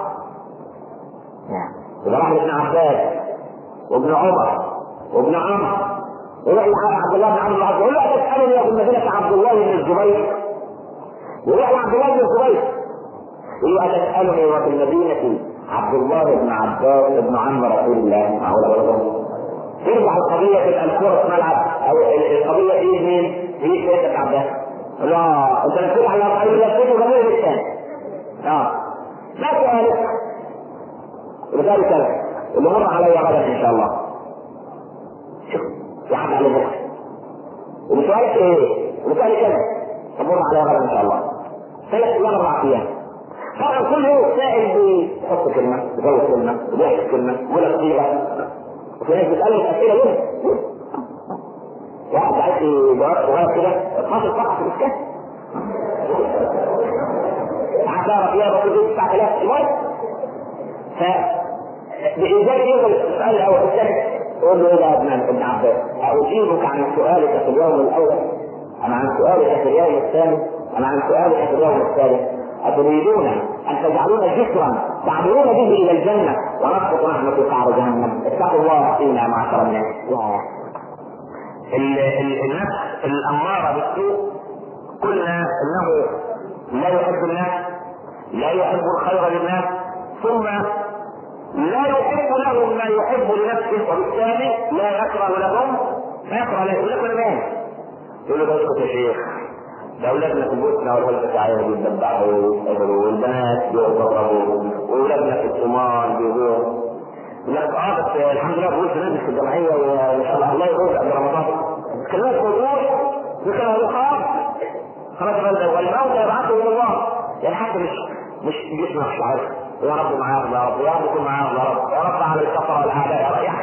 يبقى راح لابن عباس وابن عمر وابن عمرو يروح عبد الله بن عمرو بن العاص يقول له تسالني يا في المدينه عبد الله بن الزبير، يروح عبد الله بن الزبير يقول له تسالني وفي المدينه عبد الله بن عباس بن عم رسول الله معقول برضه. ترجع القضيه تبقى الكره في ملعب او القضيه ايه مين؟ هي سيدنا عباس. لا انت بتقول على القضيه غير الثاني. ما سؤالك؟ لذلك اللي مر علي غدا ان شاء الله. شوف يا حد على بكره. وسؤالك ايه؟ وسؤالك كذا. تمر علي غدا ان شاء الله. 3 ايام 4 ايام. طبعا كل يوم سائل بيحط كلمه، يزود كلمه، يضيف كلمه، ولا صيغه. وفي ناس بتسالني اسئله يوم. واحد عايز جواب صغير كده 12 صفحه في الكتاب. عباره فيها بطيء 9000 المهم. بإيجاد يوم السؤال الأول الثاني تقول له إيه يا ابن عباس؟ أجيبك عن سؤالك في اليوم الأول أم عن سؤالك في اليوم الثاني أم عن سؤالك في اليوم الثالث؟ أتريدون أن تجعلون جسرا تعبرون به إلى الجنة ونسقط نحن في قعر جهنم؟ اتقوا الله فينا معشر الناس. النفس الأمارة بالسوء قلنا أنه لا يحب الناس، لا يحب الخير للناس، ثم لا يحب لهم ما يحب لنفسه، وبالتالي لا يكره لهم ما يكره له. يقول لك انا مالي؟ يقول له اسكت يا شيخ، ده اولادنا في البوسنه والهلفه تعالوا بيتبعوا ويقتلوا والبنات بيضربوا واولادنا في الصومال بيضربوا. يقول لك بس الحمد لله بقول نادي في الجمعيه وان شاء الله يرزق قبل رمضان. كلمات موضوع ذكر خلاص والموت يبعثه الى الله. يعني حتى مش جسمك شعر يا رب معاك يا رب، يا رب كن معاك يا رب، يا رب على الكفر والاعداء يا رب.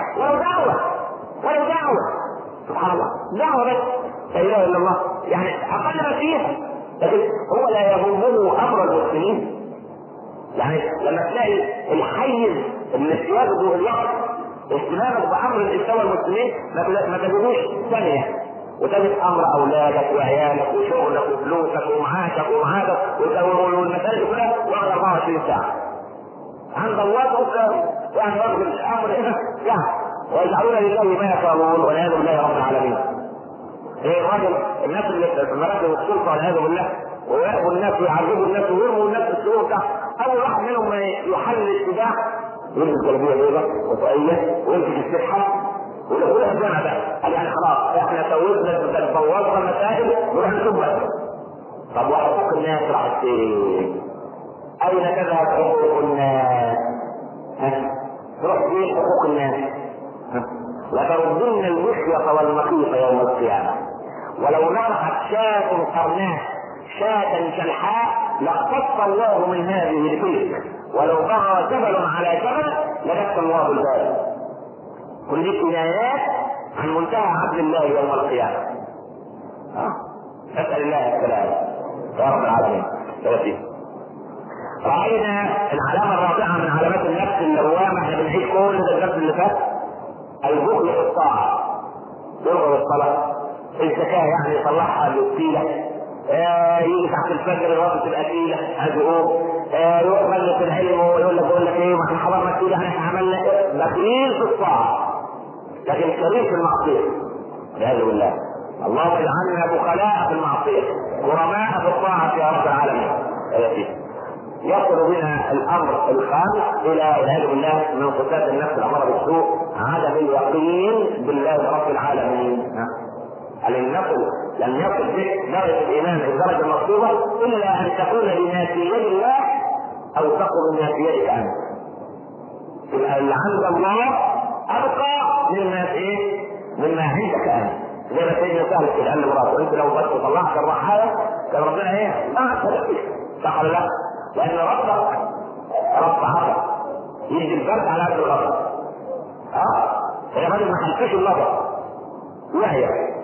ولو دعوه سبحان الله، دعوه بس لا اله الا الله، يعني اقل ما فيها. لكن هو لا يهمه امر المسلمين. يعني لما تلاقي الحيز اللي ياخده الوقت اهتمامك بامر الاسلام والمسلمين ما تجدوش ثانيه، وتجد امر اولادك وعيالك وشغلك وفلوسك ومعاشك والمسائل كلها واخد 24 ساعه. عند الله يعني رب الامر هنا يعني ويجعلون لله ما يشاءون والعياذ بالله رب العالمين. ايه الراجل الناس اللي في المراكز والسلطه والعياذ بالله ويأبوا الناس ويعذبوا الناس ويرموا الناس في السلوك ده، اول واحد منهم يحل السباح يلبس جلابيه بيضاء وطاقيه ويمسك السبحه ويقول لك الجامع ده قال يعني خلاص احنا سوينا بوظنا المسائل ونروح نشوف بقى. طب وحقوق الناس راحت فين؟ اين تذهب حقوق الناس؟ تروح فين حقوق الناس؟ لتردن المخيط والمخيط يوم القيامه، ولو نضحت شاة قرناء شاة شلحاء لاقتص الله من هذه الفلك، ولو بغى جبل على جبل لدك الله الباب. كل دي كنايات عن منتهى عدل الله يوم القيامه. نسال الله السلام يا رب العالمين. راينا العلامه الرابعه من علامات النفس اللوامه، احنا بنعيد كل ده الدرس اللي فات، البخل في الطاعه، يرغب الصلاه، الزكاه يعني يطلعها بالتيله، يجي تحت الفجر الوقت تبقى تقيله عايز يقوم، يروح مجلس العلم ويقول لك ايه ما احنا حضرنا كتير احنا عملنا بخيل في الطاعه لكن كريم في المعصيه والعياذ بالله. اللهم اجعلنا بخلاء في المعصيه كرماء في الطاعه يا رب العالمين. يصل بنا الامر الخامس الى والعياذ بالله من صفات النفس الاماره بالسوء عدم اليقين بالله رب العالمين. النفس لم يصل به درجه الايمان الدرجه المطلوبه الا ان تكون بما في يد الله او تقل بما في يدك انت. يبقى اللي عند الله ابقى مما عندك انت. زي ما سيدنا سهل كده قال لمراته انت لو بس طلعت الرحاله كان ربنا صح ولا لا؟ لان ربك رب عطا يجي البرد على قد الغضب. هي راجل ما حلفش النظر وهي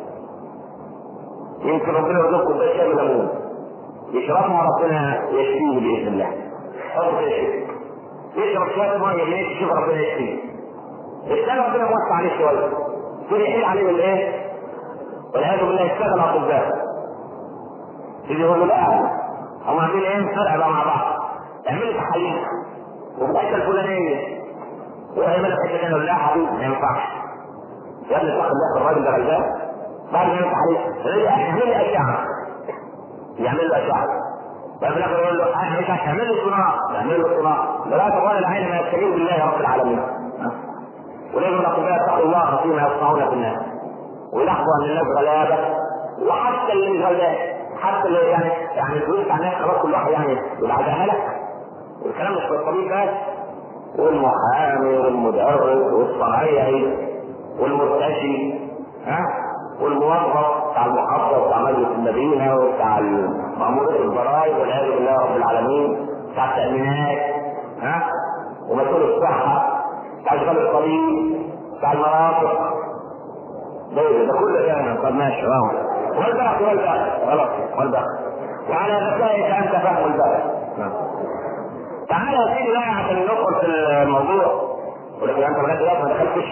يمكن ربنا يرزقكم بشيء من الليمون يشربها ربنا يشفيه باذن الله. حط يشرب شويه ميه ليش يشوف ربنا يشفيه. الثاني ربنا موسع عليه شويه يصير يحيل عليه الايه؟ والعياذ بالله يشتغل اطباء يجي يقول له لا هم عاملين ايه؟ فرق بقى مع بعض اعملي تحاليل وفي الحته الفلانيه وهيعملها في حته ثانيه. لا حبيبي ما ينفعش يا ابني اتق الله، الراجل ده غلبان بعد ما يفتح عليه يعمل لي اشعه، يعمل له اشعه، بعد ما يقول له انا مش هعمل له صناعه، يعمل له صناعه لغايه الراجل العين ما يستجيب بالله رب العالمين. ولازم الاطباء اتقوا الله فيما يصنعون في الناس، ويلاحظوا ان الناس غلابه، وحتى اللي مش غلبان، حتى اللي يعني تقول عن الناس خلاص كل واحد يعني يبقى هلك. والكلام مش في الطبيب بس، والمحامي والمدرس والصنايعي والمرتشي والموظف بتاع المحافظه وبتاع مجلس المدينه وبتاع مأمورية الضرائب والعياذ بالله رب العالمين، بتاع التأمينات ومسؤول الصحه، بتاع شغل الطبيب، بتاع المرافق، ده كله يعني. طب ماشي والباقي خلاص والباقي، وعلى ذكائك انت فاهم الباقي. تعالى يا سيدي بقى عشان ندخل في الموضوع. ولكن انت لغايه دلوقتي ما دخلتش.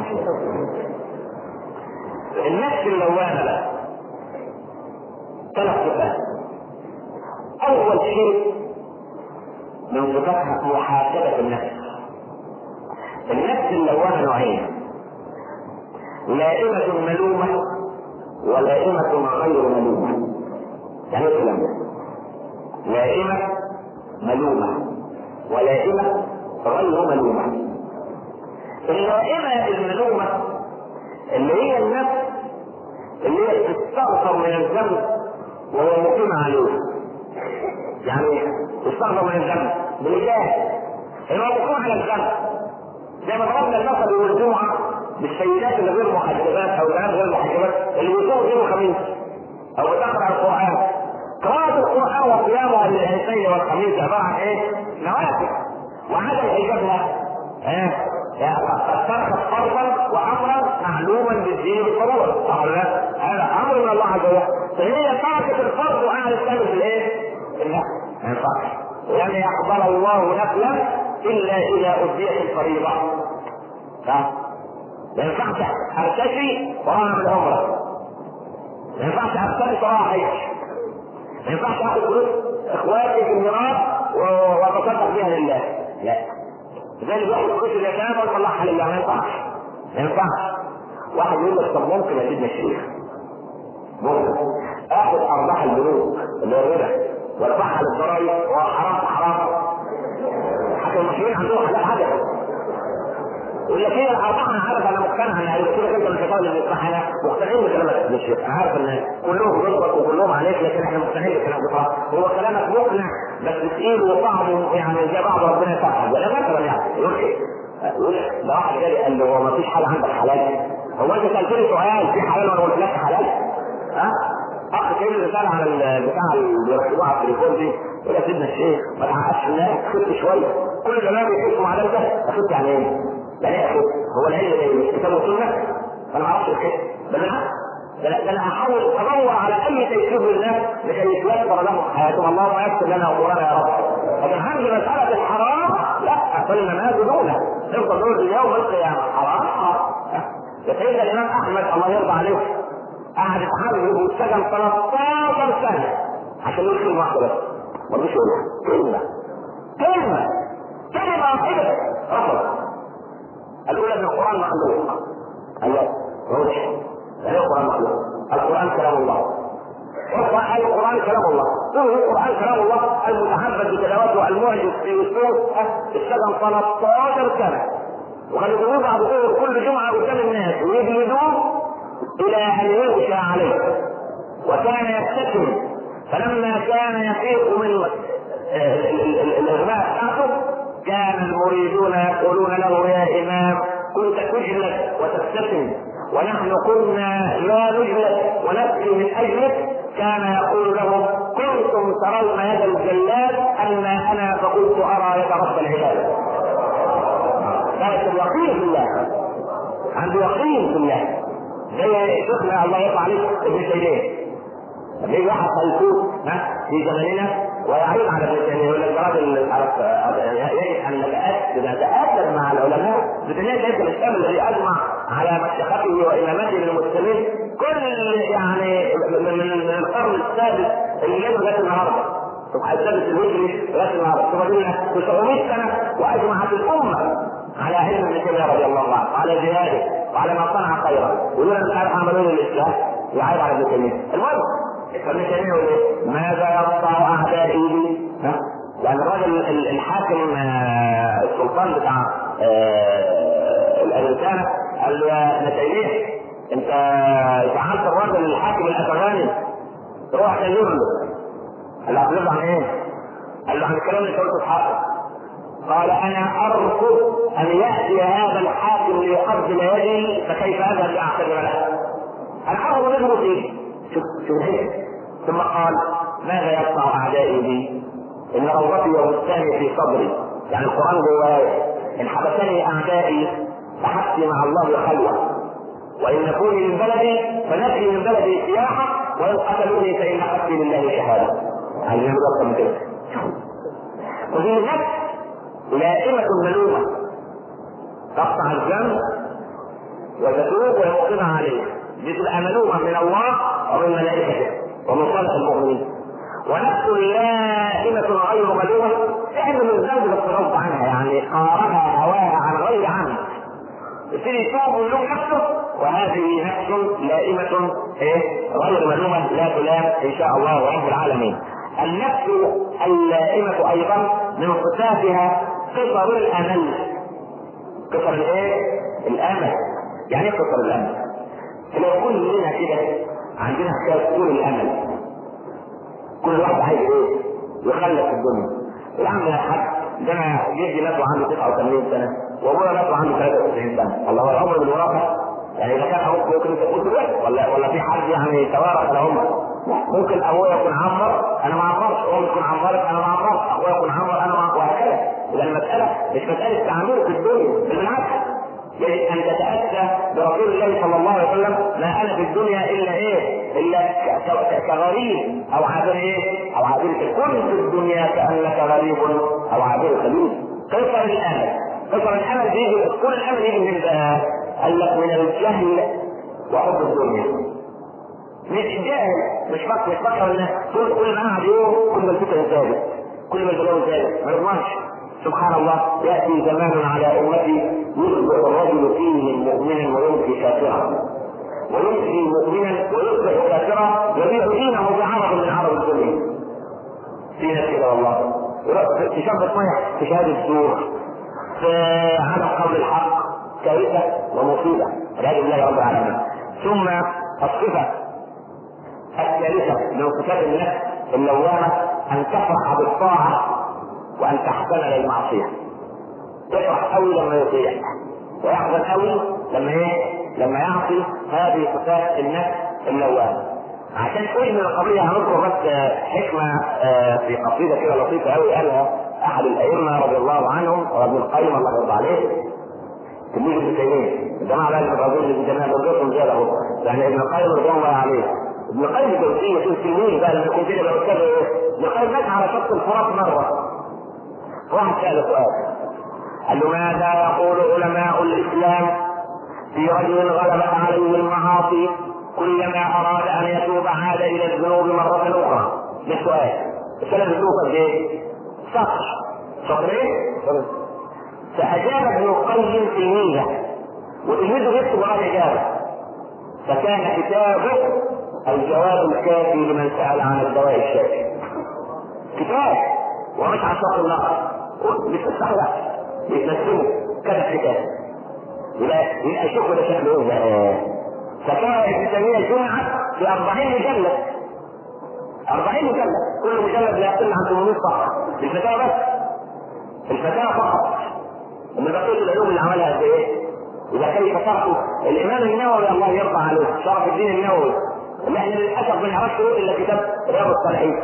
النفس اللوامه بقى ثلاث صفات. اول شيء من صفاتها محاسبه النفس. النفس اللوامه نوعين: لائمه ملومه ولائمه غير ملومه. يعني ايه الكلام ده؟ لائمه ملومه ولائمه غير ملومه. اللائمه الملومه اللي هي النفس اللي هي تستغفر من الذنب وهو مقيم عليه، يعني تستغفر من الذنب بالجاه هو مقيم على الذنب. زي ما ضربنا المثل يوم الجمعه بالسيدات اللي غير محجبات او البنات غير محجبات اللي بيصوموا يوم الخميس او بتقرا القران. قراءة القرآن وصيامها للاثنين والخميس عبارة عن ايه؟ نوافل، وعدم حجابها قد تركت فرضا وامرا معلوما بالدين بالضروره. هذا امر من الله عز وجل، فهي تركت الفرض وقعدت تعمل في الايه؟ النفل. ما ينفعش. لن يقبل الله نفلا الا اذا اديت الفريضه. ما ينفعش ارتشي واعمل عمره، ما ينفعش ارتشي وراها حج، ما ينفعش اخذ فلوس اخواتي في الميراث واتصدق بها لله، لا. زي اللي بياخد فلوس اليتامى ويطلعها لله، ما ينفعش. ما ينفعش. واحد يقول لك طب ممكن يا سيدنا الشيخ ممكن اخذ ارباح البنوك اللي هو الربا وادفعها للضرايب حرام. حتى المسلمين عندهم حاجه يقول لك هي الارباح. انا عارف، انا مقتنع ان هيقول لك انت مش هتقول اللي يصح، انا مقتنعين بكلامك يا شيخ. انا عارف ان كلهم ضدك وكلهم عليك، لكن احنا مقتنعين بكلامك بصراحه. هو كلامك مقنع بس تقيل وصعب، يعني زي بعض ربنا يسامحك. ولا مثلا يعني يقول ايه؟ يقول ده واحد جاي قال له هو ما فيش حاجه عندك حلال؟ هو انت سالتني سؤال في حلال وانا قلت لك حلال؟ اخ كلمه رساله على البتاع اللي بيركبوها على التليفون دي يقول يا سيدنا الشيخ ما تعقدش الناس، خدت شويه. كل زمان بيحكموا على ده اخدت يعني ايه؟ يعني ايه اخد؟ هو العلم ايه؟ كتاب وسنه؟ انا ما اعرفش الكتاب، بالعكس ده انا احاول ادور على اي تيسير للناس لكي يتيسر لهم حياتهم. اللهم يسر لنا امورنا يا رب. لكن عند مساله الحرام لا، فلنا دونه نفضل نقول يوم القيامه حرام. يا سيدنا الامام احمد الله يرضى عليه قعد يتحرك واتسجن 13 سنه عشان يقول كلمه واحده بس، ما رضيش يقولها. كلمه واحده رفض. الأولى أن القرآن مخلوق. الله روش يعني القرآن مخلوق. القرآن كلام الله. القرآن كلام الله. القرآن كلام الله المتحبب بتلاوته المعجز في أسلوب السجن 13 سنة. وكانوا يقولوا بعض كل جمعة قدام الناس ويجلدوه إلى أن يغشى عليه. وكان يبتسم، فلما كان يفيق من الإغماء بتاعته كان المريدون يقولون له يا إمام كنت تجلد وتبتسم ونحن كنا لا نجلد ونبكي من أجلك. كان يقول لهم كنتم ترون يد الجلاد أما أنا فقلت أرى يد رب العباد. كانت اليقين بالله، عنده يقين بالله. زي شيخنا الله يرضى عليه ابن تيمية لما يجي واحد فيلسوف في زماننا ويعرض على ابن تيمية يقول لك راجل يجب ان نتأدب مع العلماء بتنية هيك الاسلام الذي اجمع على مشيخته وامامته للمسلمين كل يعني من القرن السادس اللي جاي لغايه النهارده. سبحان الثالث الهجري لغايه النهارده، ثم دينا 900 سنه واجمعت الامه على علم ابن تيميه رضي الله عنه وعلى جهاده وعلى ما صنع خيرا، ودول مش عارف عملوا له الاسلام يعيب على ابن تيميه. المهم ابن تيميه يقول ايه؟ ماذا يقطع اعدائي بي؟ يعني الراجل الحاكم السلطان بتاع الأمريكان قال له يا ابن تيميه انت جعلت الراجل الحاكم الافغاني روح تجيب له. قال له اعتذر عن ايه؟ قال له عن الكلام اللي قلته في حقه. قال انا ارفض ان ياتي هذا الحاكم ليقبل يدي فكيف اذهب لاعتذر له؟ انا ارفض منه فيه. شوف هيك. ثم قال ماذا يصنع اعدائي بي؟ ان روضتي وبستاني في صدري، يعني القران جوايا. ان حبسني اعدائي فحبسي مع الله خلوه، وان نكوني من بلدي فنفي من بلدي سياحه، وان قتلوني فان قتلي لله شهاده. عايزين نقول من كده. وفي نفس لائمه ملومه تقطع الذنب وتتوب ويوقظها عليه، دي تبقى ملومه من الله ومن ملائكته ومن صالح المؤمنين. ونفس لائمه غير ملومه تعمل الذنب بالصرف عنها، يعني قارها هواها عن غير عمد، يبتدي يتوب ويلوم نفسه، وهذه نفس لائمه غير ملومه لا تلام ان شاء الله رب العالمين. النفس اللائمه ايضا من صفاتها قصر الامل. قصر الامل. يعني ايه قصر الامل؟ لو كلنا كده عندنا حكايه طول الامل، كل واحد عايز يخلص الدنيا. العم حد ده انا جدي مات وعنده 89 سنه وابويا مات وعنده 93 سنه. الله هو العمر بالوراثه، يعني اذا كان ابوك ممكن تقول ولا في حد يعني توارث العمر. ممكن ابويا يكون عمر انا ما عمرش، امي تكون عمرت انا ما عمرت، اخويا يكون عمر انا ما عمرت، وهكذا. اذا المساله مش مساله تعمير في الدنيا، بالعكس يجب ان تتاتى برسول الله صلى الله عليه وسلم ما انا في الدنيا الا كغريب او عابر او عابر. كن في الدنيا كانك غريب او عابر سبيل. قصر الامل. قصر الامل بيجي، كل الامل يجي من قال لك من الجهل وحب الدنيا. مش جاهل، مش فكر ان كل ما قعد يوم كل ما الفكره زادت، كل ما البلاوي زادت، ما يضمنش. سبحان الله ياتي زمان على امتي يصبح الرجل فيه مؤمنا ويمسي كافرا، ويمسي مؤمنا ويصبح كافرا، يبيع دينه بعرض من عرض الدنيا. في ناس كده والله في شربة ميه، في شهاده زور، في عدم قول الحق، كارثه ومصيبه والعياذ بالله رب العالمين. ثم الصفه الثالثه من صفات النفس اللوامه ان تفرح بالطاعه وان تحزن للمعصيه. تفرح قوي لما يطيع ويحزن قوي لما يعصي. هذه صفات النفس اللوامه. عشان من القضيه هنذكر بس حكمه في قصيده كده لطيفه قوي قالها احد الائمه رضي الله عنهم وابن القيم الله يرضى عليه. تلميذ ابن تيميه، الجماعه لازم الرجل ابن تيميه بجوزهم زي اهو، يعني ابن القيم رضي الله عليه. ابن القيم الجوزيه في التلميذ بقى لما يكون كده لو اتبع ابن القيم مات على شط الفرات مره. واحد سأل سؤال قال له ماذا يقول علماء الاسلام في رجل غلبت عليه المعاصي كلما اراد ان يتوب عاد الى الذنوب مره اخرى؟ ده السؤال. السؤال بيشوف قد ايه؟ سطرين. فاجاب ابن القيم تلميذه، وتلميذه يكتب على الاجابه، فكان كتابه الجواب الكافي لمن سال عن الدواء الشافي. كتاب ومش على شرط النقل مش الصحيح بيتنسمه كتب كتاب يبقى شوفوا ده شكله ايه. فكان ابن تيميه جمعه في 40 مجلد، 40 مجلد، كل مجلد لا يقل عن 800 صفحه الفتاوى بس، الفتاوى فقط. ومن بقيه العلوم اللي عملها قد ايه؟ اذا كيف شرحه الامام النووي الله يرضى عليه، شرف الدين النووي اللي احنا للاسف ما نعرفش الا كتاب رياض الصالحين.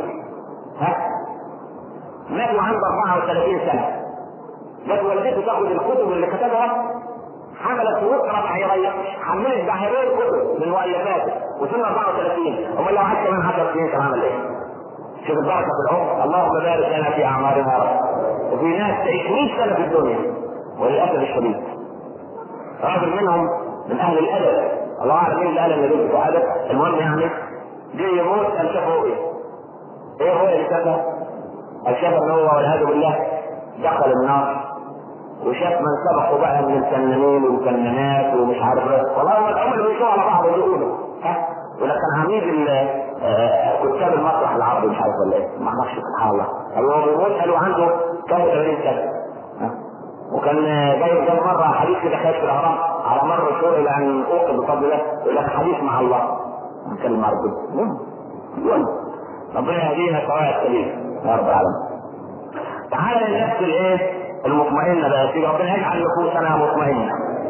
مات وعنده 34 سنه. جت والدته تاخذ الكتب اللي كتبها، حملت وقرا بعيرين، حملت بعيرين كتب من مؤلفاته وسن 34. امال لو عاد كمان 10 سنين كان عمل ايه؟ شوف البركه في العمر. اللهم بارك لنا في اعمارنا يا رب. وفي ناس تعيش 100 سنه في الدنيا وللاسف الشديد. راجل منهم من اهل الادب، الله اعلم مين الادب اللي ادب، المهم يعني جه يموت قال شافه ايه؟ ايه هو اللي شافه؟ شاف ان هو والعياذ بالله دخل النار، وشاف من سبقوا بقى من الفنانين والفنانات ومش عارف ايه، والله هم الامر بيشوفوا على بعض ويقولوا ها، ولا كان عميد كتاب المسرح العربي مش عارف ولا ايه، ما اعرفش سبحان الله. هو بيقول قالوا عنده كان 80 سنه، وكان جايب كم مره حديث كده خايف في الاهرام على مر الشهور الى ان اوقف بفضل الله، يقول لك حديث مع الله نتكلم مع ربنا. ربنا يهدينا سواء السبيل يا رب العالمين. تعالى للنفس الايه المطمئنه بقى، في ربنا يجعل نفوسنا مطمئنه.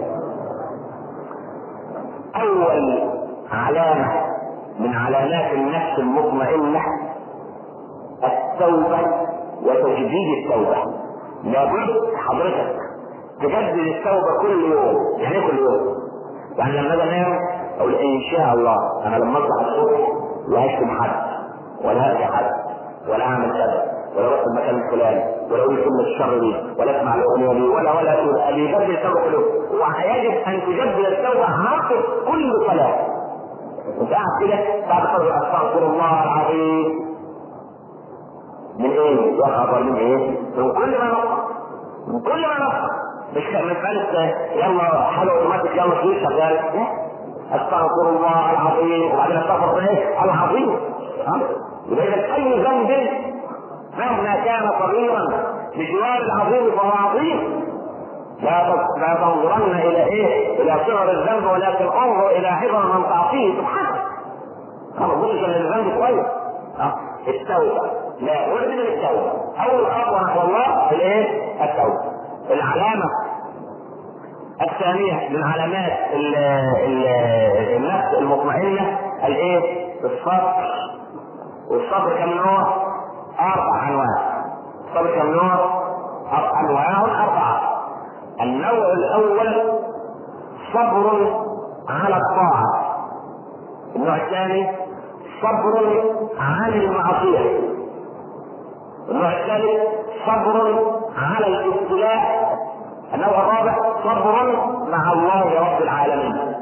اول علامه من علامات النفس المطمئنه التوبه وتجديد التوبه. لابد حضرتك تجدد التوبه كل يوم. يعني كل يوم؟ يعني لما اجي انام اقول ان شاء الله انا لما اصبح الصبح لا هشتم حد ولا هرجع حد ولا اعمل كذا ولا اروح المكان الفلاني ولا اقول كلمه الشر دي ولا اسمع الاغنيه دي ولا يجدد التوبه كل يوم. ويجب ان تجدد التوبه عقب كل صلاه. انت قاعد كده بعد صلاه استغفر الله العظيم من ايه؟ يا خبر من ايه؟ من كل ما نقص، من كل ما نقص. مش مسألة يلا حاجة اوتوماتيك يلا فيه شغال، لا. استغفر الله العظيم وبعدين استغفر ايه؟ العظيم. إذا أي ذنب مهما كان صغيرا بجوار العظيم فهو عظيم. لا تنظرن إلى إيه؟ إلى صغر الذنب، ولكن انظر إلى عظم من تعصيه سبحانه. ما تقولش إن الذنب كويس. التوبة، لا ولد من التوبة. أول خطوة نحو الله الإيه؟ التوبة. العلامة الثانية من علامات النفس المطمئنة الايه؟ الصبر. والصبر كم نوع؟ 4 انواع. الصبر كم نوع؟ انواع 4. النوع الاول صبر على الطاعة. النوع الثاني صبر عن المعصية. النوع الثالث صبر على الابتلاء. النوع الرابع صبر مع الله رب العالمين.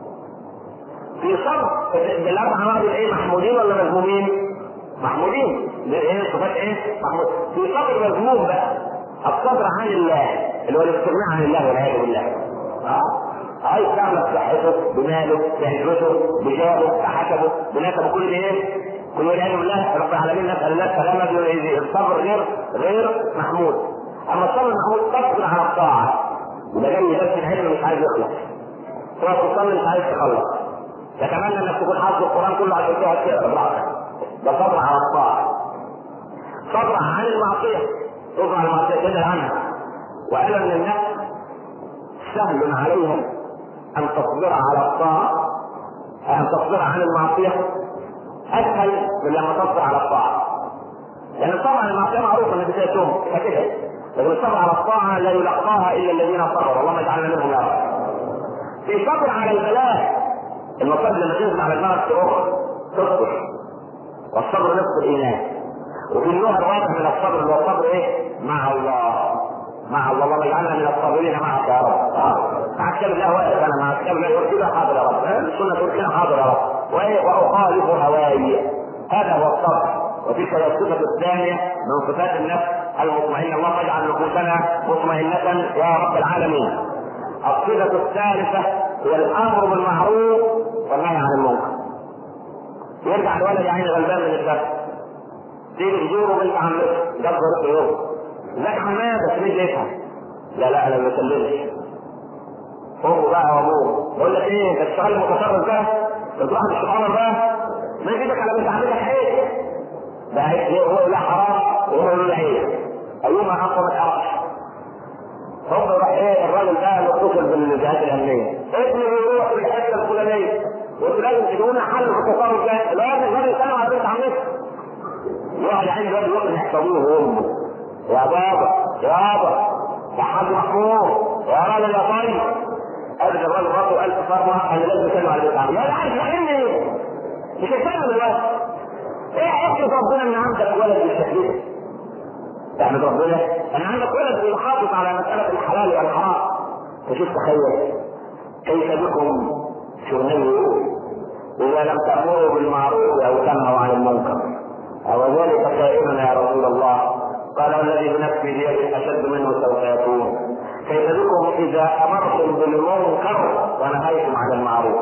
في صبر بالاربع انواع ايه؟ محمودين ولا مذمومين؟ محمودين. ايه صفات ايه؟ محمود. في صبر مذموم بقى، الصبر عن الله اللي هو الاستغناء عن الله والعياذ بالله. عايز تعمل صحته بماله بعزته بجاهه بحسبه بنسبه كل ايه؟ كل والعياذ بالله رب العالمين. نسال الله السلامه. الصبر غير محمود. اما الصبر المحمود تصبر على الطاعه، وده جاي بس العلم مش عايز يخلص، هو تصلي مش عايز تخلص، تتمنى انك تكون حافظ القران كله عشان تقعد تقرا براحتك. ده صبر على الطاعه. صبر عن المعصيه، تصبر على المعصيه تدل عنها. وقالوا ان النفس سهل عليهم ان تصبر على الطاعه، ان تصبر عن المعصيه اسهل من لما تصبر على الطاعه. لان الصبر على المعصيه معروف ان بتاعتهم كده، لكن الصبر على الطاعه لا يلقاها الا الذين صبروا، اللهم اجعلنا منهم يا رب. في صبر على البلاء، المصاب لما تنزل على دماغك تصبر، والصبر نصف الايمان. وفي النوع الرابع من الصبر اللي هو الصبر ايه؟ مع الله. مع الله، اللهم اجعلنا من الصابرين معك يا رب. مع كتاب الله واقف، انا مع كتاب الله يقول كده حاضر يا رب، السنه تقول كده حاضر يا رب، واخالف هواي. هذا هو الصبر. وتلك الصفه الثانيه من صفات النفس المطمئنه. اللهم اجعل نفوسنا مطمئنه يا رب العالمين. الصفه الثالثه هي الامر بالمعروف والنهي عن المنكر. يرجع الولد يا عيني غلبان من الدرس، تيجي تزوره بنت عمته جاب ظروف يوم، ازيك حماده تريد يفهم؟ لا انا ما بسلمش. امه بقى وابوه يقول لك ايه انت تشتغل المتفرج بقى؟ تروح عند الشيطان بقى؟ ما يجيبك على بنت عمتك ايه؟ ده هو يقول لا حرام وهو يقول لا ايه؟ ايهما اقوى من الاخر؟ هو يروح ايه الراجل ده متصل بالجهات الامنيه، ابني بيروح في الحته الفلانيه وانتوا لازم تجيبوا حل في التصرف ده. لازم يسلم على بنت عمته. واحد عنده الواد يقنع ابوه وامه، يا بابا يا حاج محمود يا راجل يا طيب. قال الراجل برضه 1000 فرمه انا لازم اسلم على بنت عمتي. لا عارف يعني مش هيسلم الواد. ايه احمد ربنا ان عندك ولد بالشكل ده. تحمد ربنا ان عندك ولد بيحافظ على مساله الحلال والحرام. فشوف تخيل كيف بكم شغلين اذا لم تامروا بالمعروف او تنهوا عن المنكر، او ذلك كائنا يا رسول الله. قال والذي بنفسي بيده اشد منه سوف يكون. كيف بكم اذا امرتم بالمنكر ونهيتم عن المعروف؟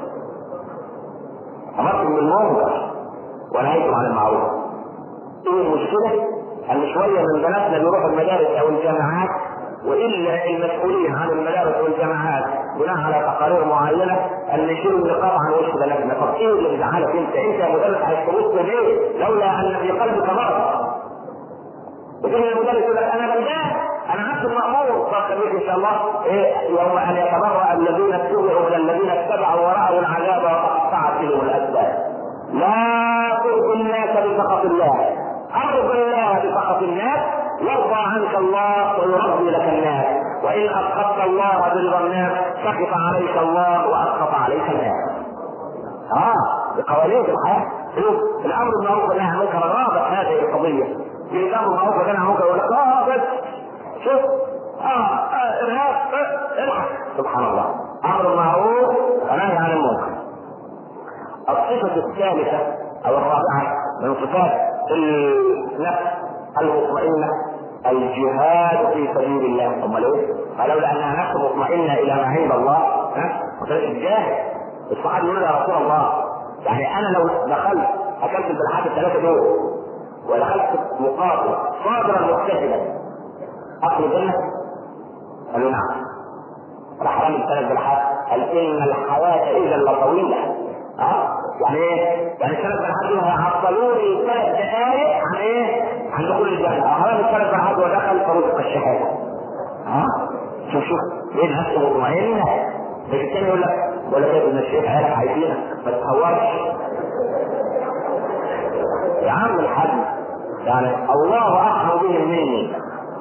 امرتم بالمنكر ونهيتم عن المعروف. ايه المشكله؟ ان شويه من بناتنا بيروحوا المدارس او الجامعات والا المسؤولين عن المدارس والجامعات بناء على تقارير معينه ان يشيلوا النقاب عن وش بناتنا. طب ايه اللي بيزعلك انت يا مدرس عايز تبص ليه؟ لولا ان في قلبك مرض. وتجي المدرس يقول لك انا بلدان انا عبد المامور فخليك ان شاء الله يوم ان يتبرأ الذين اتبعوا من الذين اتبعوا ورأوا العذاب وتقطعت بهم الاسباب. لا ترضي الناس بسخط الله، ارض الله بسخط الناس يرضى عنك الله ويرضي لك الناس. وان اسخطت الله برضا الناس سخط عليك الله واسخط عليك الناس. بقوانين الحياه. شوف الامر بالمعروف والنهي عن المنكر رابط هذه القضيه. في الامر بالمعروف والنهي عن المنكر يقول لك بس شوف ارهاب الحق. سبحان الله. امر بالمعروف ونهي عن المنكر. الصفه الثالثه او الرابعه من صفات النفس المطمئنه الجهاد في سبيل الله. امال ايه؟ فلولا انها نفس مطمئنه الى ما عند الله وكانت الجاهد. الصحابي يقول يا رسول الله يعني انا لو دخلت اكلت البلحات الثلاثه دول ودخلت مقاتل صادرا مقتتلا ادخل الجنه؟ قالوا نعم. راح رمي الثلاث بلحات قال ان الحياه اذا لطويله. يعني ايه؟ يعني الثلاث بلحات دول هيعطلوني 3 دقائق عن ايه؟ عن دخول الجنه. رمي الثلاث بلحات ودخل فرزق الشهاده. شوف ليه النفس مطمئنه؟ لكن الثاني يقول لك ان الشيخ عيالك عايزينك ما تتهورش يا عم الحاج. يعني الله ارحم بهم مني.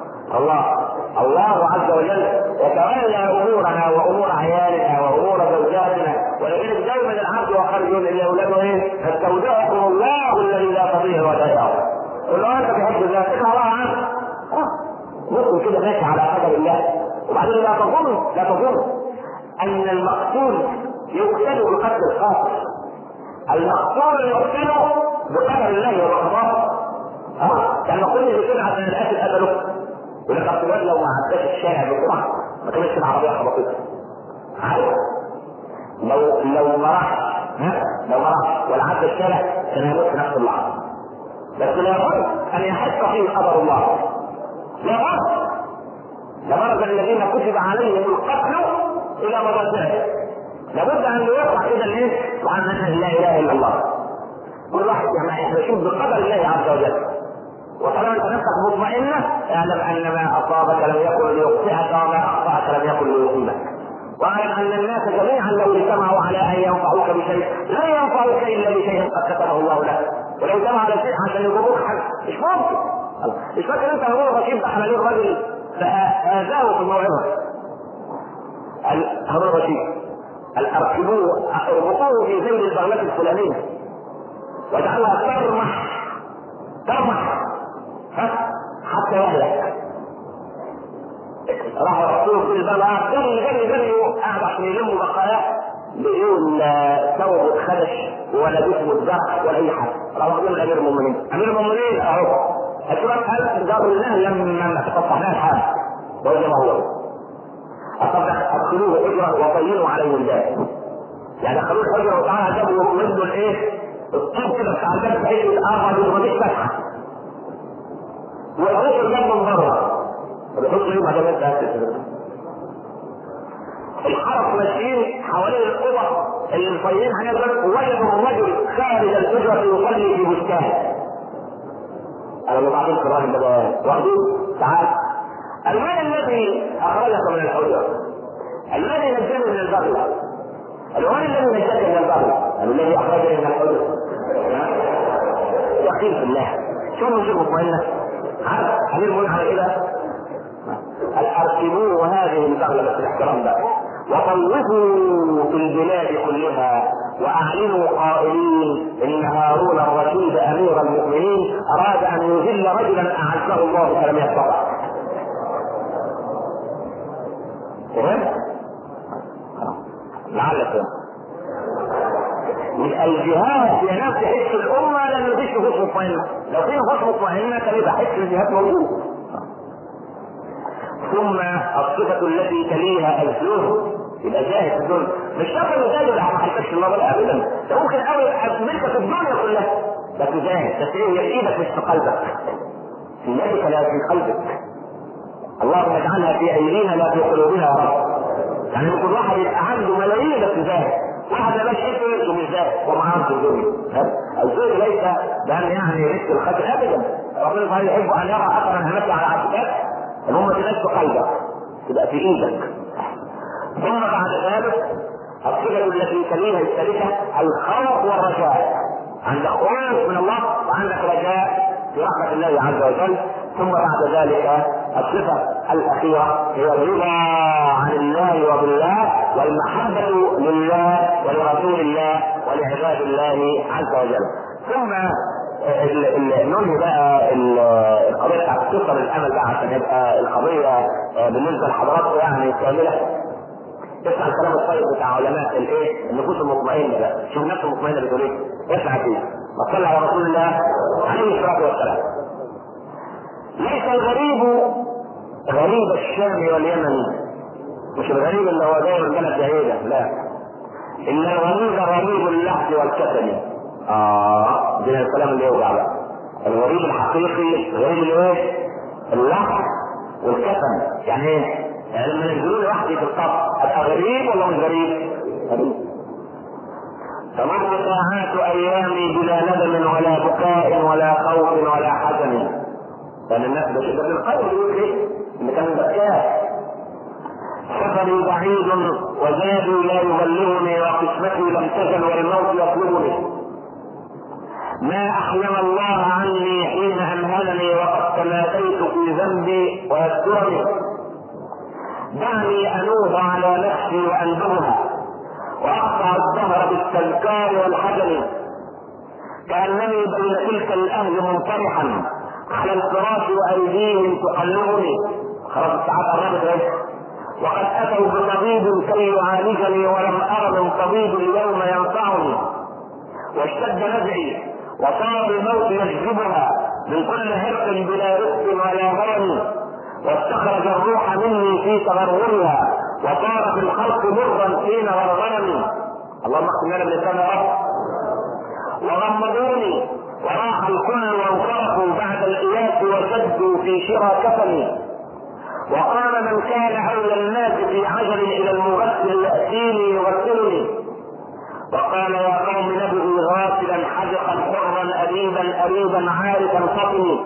الله عز وجل يتولى امورنا وامور عيالنا وامور زوجاتنا. ولكن دائما العبد وخرج الى اولاده ايه؟ استودعكم الله الذي لا تضيع ودائعه. قل له انت تحب ذلك ان الله عنك ممكن كده ماشي على قدر الله. وبعدين لا تظن ان المقتول يقتل بقتل القاتل. المقتول يقتل بقدر الله وقضاه. يعني كل اللي كده عشان القتل قتله. ولقد لو ما عداش الشارع بسرعه ما كانتش العربيه خبطته. عارف لو ما راح ولا عدى الشارع كان يموت في نفس اللحظه. بس لا يجوز ان يحس فيه قدر الله. لا يجوز. لمرض الذين كتب عليهم القتل الى مضاجعهم. لابد ان يقع كده الايه؟ سبحان الله لا اله الا الله. كل واحد يعني احنا نشوف بقدر الله عز وجل. وطالما انت نفسك مطمئنه اعلم ان ما اصابك لم يكن ليخطئك وما اخطاك لم يكن ليصيبك. واعلم ان الناس جميعا لو اجتمعوا على ان ينفعوك بشيء لا ينفعوك الا بشيء قد كتبه الله لك. ولو اجتمعوا على شيء عشان يضروك حاجه مش ممكن. مش فاكر انت هو رشيد حوالين الرجل فاذاه في الموعظه. هارون الرشيد اربطوه في ذيل البغلة الفلانيه واجعلها ترمح حتى يهلك. راح رسول في البغلة جري قاعد عشان يلموا بقايا بدون ثوب اتخدش ولا جسم اتجرح ولا اي حاجه. راح يقول امير المؤمنين اهو الشباب قال جار الله لما تصفحناه الحال وإذا ما هو أدخلوه حجرة وطينوا عليه الباب. يعني دخلوه الحجرة وتعالى جابوا ومدوا الايه؟ الطوب كده بتاع الباب بحيث يتقرب ومفيش فتحة. ويحطوا الباب من بره. بيحطوا ايه بعد ما الحرس ماشيين حوالين الأوضة اللي مطينين عليها الباب ووجدوا الرجل خارج الحجرة يصلي في بستان. أنا بعدين في الراجل ده واخدين تعال. المال الذي أخرجك من الحجرة الذي نجاني من البغلة المال الذي نجاك من البغلة الذي أخرجني من الحجرة يقين في الله. شو نجيب مطمئنة عارف حبيب مقول على كده أركبوه هذه البغلة بس الاحترام ده وطوفوا في البلاد كلها واعلنوا قائلين ان هارون الرشيد امير المؤمنين اراد ان يذل رجلا اعزه الله فلم يستطع. لعلك الجهاد هي نفس حس الامه، لان مفيش نفوس مطمئنه. لو في نفوس مطمئنه كان يبقى حس الجهاد موجود. ثم الصفه التي تليها الزهد، يبقى زاهد في الدنيا. مش شرط انه زاهد ما حيكش النظر ابدا، ده ممكن قوي ملكه في الدنيا كلها بس زاهد. بس هي في ايدك مش في قلبك، في يدك لا في قلبك. اللهم اجعلها في ايدينا لا في قلوبنا يا رب. يعني ممكن واحد يبقى عنده ملايين بس زاهد، واحد ما بقاش ومش زاهد ومعاه في الدنيا. الزهد ليس بان يعني رزق الخير ابدا. ربنا تعالى يحب ان يرى اثرا همته على عبدك، المهم ما تبقاش في قلبك، تبقى في ايدك. ثم بعد ذلك الصفه التي تليها الثالثه الخوف والرجاء. عندك خوف من الله وعندك رجاء في رحمه الله عز وجل. ثم بعد ذلك الصفه الاخيره هي الرضا عن الله وبالله والمحبه لله ولرسول الله ولعباد الله عز وجل. ثم ننهي بقى القضيه بتاعت قصر الامل بقى عشان يبقى القضيه بالنسبه لحضراتكم يعني كامله. اسمع الكلام الطيب بتاع علماء الايه؟ النفوس المطمئنه بقى، شوف النفس المطمئنه بتقول ايه؟ اسمع فيه. وصلى على رسول الله عليه الصلاه والسلام. ليس الغريب غريب الشام واليمن، مش الغريب اللي هو داير البلد بعيده، لا، ان الغريب غريب اللحد والكتم. ده الكلام اللي يوجع بقى. الغريب الحقيقي غريب الايه؟ اللحد والكتم. يعني ايه؟ يعني لما ينزلوا لي وحدي في القبر ابقى غريب ولا مش غريب؟ غريب. تمر ساعات ايامي بلا ندم ولا بكاء ولا خوف ولا حزن. لان الناس بشدة القلب يقول ايه؟ اللي كان بكاء. سفري بعيد وزادي لا يبلغني وقسمتي لم تزل والموت يطلبني. ما احلم الله عني حين امهلني وقد تماديت في ذنبي ويذكرني. دعني انوه على نفسي واندمها واقطع الدهر بالتذكار والحزن. كانني بين تلك الاهل منطرحا على الفراش وايديهم تقلبني. خلاص الساعات قربت ايه؟ وقد اتوا بطبيب كي يعالجني ولم ار من طبيب اليوم ينفعني. واشتد نزعي وصار الموت يجذبها من كل هرق بلا رزق ولا هرم. واستخرج الروح مني في تغرغرها وصار في الخلق مرا حين غرغرني. اللهم اختم لنا بالاسلام يا رب. وغمضوني وراح الكل وانصرفوا بعد الاياس وشدوا في شرى كفني. وقال من كان اولى الناس في عجل الى المغسل ياتيني يغسلني. وقال يا قوم نبغي غاسلا حدقا حرا اديبا اريبا عارفا فطني.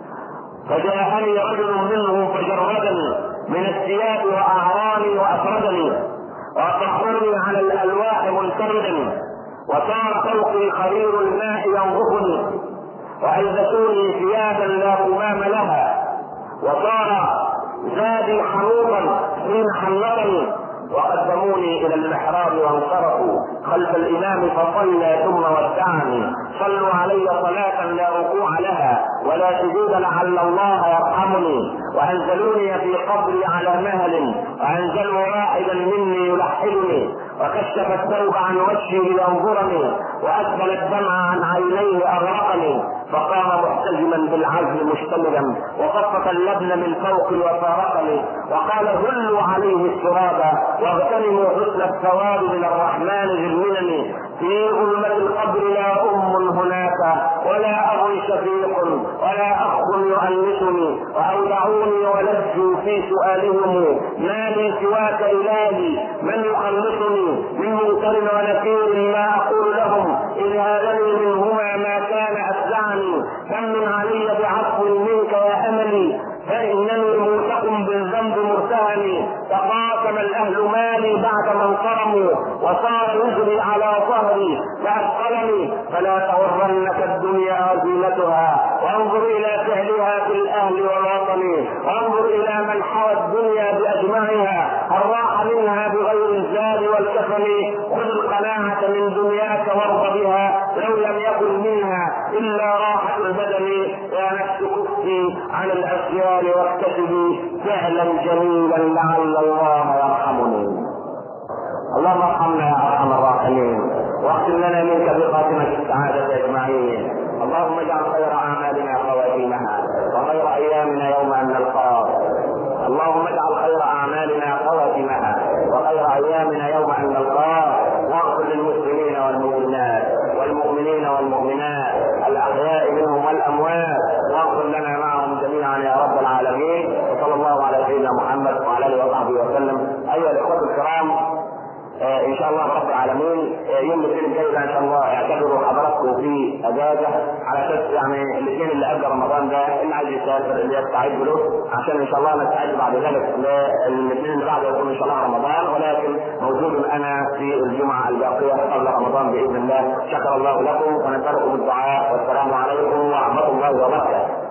فجاءني رجل منهم فجردني من الثياب واعراني وافردني واطرحوني على الالواح منفردا. وصار فوقي خرير الماء ينظفني والبسوني ثيابا لا قمام لها. وصار زادي حنوطا حين حنطني. وقدموني الى المحراب وانصرفوا خلف الامام فصلى ثم ودعني. صلوا علي صلاة لا ركوع لها ولا سجود لعل الله يرحمني. وانزلوني في قبري على مهل وانزلوا واحدا مني يلحدني. وكشف الثوب عن وجهي لينظرني واسبل الدمع عن عينيه اغرقني. فقام محتزما بالعزم مشتملا وقصة اللبن من فوقي وفارقني. وقال هلوا عليه التراب واغتنموا حسن الثواب من الرحمن ذي المنن. في ظلمة القبر لا هناك ولا اب شفيق ولا اخ يؤنسني. واودعوني ولجوا في سؤالهم ما لي سواك الهي من يخلصني. من منكر ونكير لا اقول لهم ان هذني منهما ما كان افزعني. فمن علي بعفو منك يا املي فانني موثق بالذنب مرتهني. تقاسم الاهل مالي بعد ما انصرموا وصار يجري على ظهري فاثقلني. فلا تغرنك الدنيا وزينتها وانظر الى فعلها في الاهل والوطن. وانظر الى من حوى الدنيا باجمعها هل راح منها بغير الزاد والكفن. خذ القناعه من دنياك وارض بها لو لم يكن منها الا راحه البدن. يا نفس كفي عن الاسيان واكتسبي فعلا جميلا لعل الله يرحمني. اللهم ارحمنا يا ارحم الراحمين. واختم لنا منك بخاتمة السعادة أجمعين. اللهم اجعل خير أعمالنا خواتيمها وخير أيامنا يوم أن نلقاك. اللهم اجعل خير أعمالنا خواتمها وخير أيامنا يوم أن نلقاك. واغفر للمسلمين والمؤمنات والمؤمنين والمؤمنات الأحياء منهم والأموات، واغفر لنا معهم جميعا يا رب العالمين. وصلى الله على سيدنا محمد وعلى آله وصحبه وسلم. أيها الأخوة الكرام، ان شاء الله رب العالمين يوم الاثنين الجاي ان شاء الله اعتبروا حضراتكم في اجازه على اساس يعني الاثنين اللي قبل رمضان ده اللي عايز يسافر اللي يستعد له عشان ان شاء الله نستعد بعد ذلك للاثنين اللي بعده يكون ان شاء الله رمضان، ولكن موجود انا في الجمعه الباقيه قبل رمضان باذن الله. شكر الله لكم ونسالكم الدعاء، والسلام عليكم ورحمه الله وبركاته.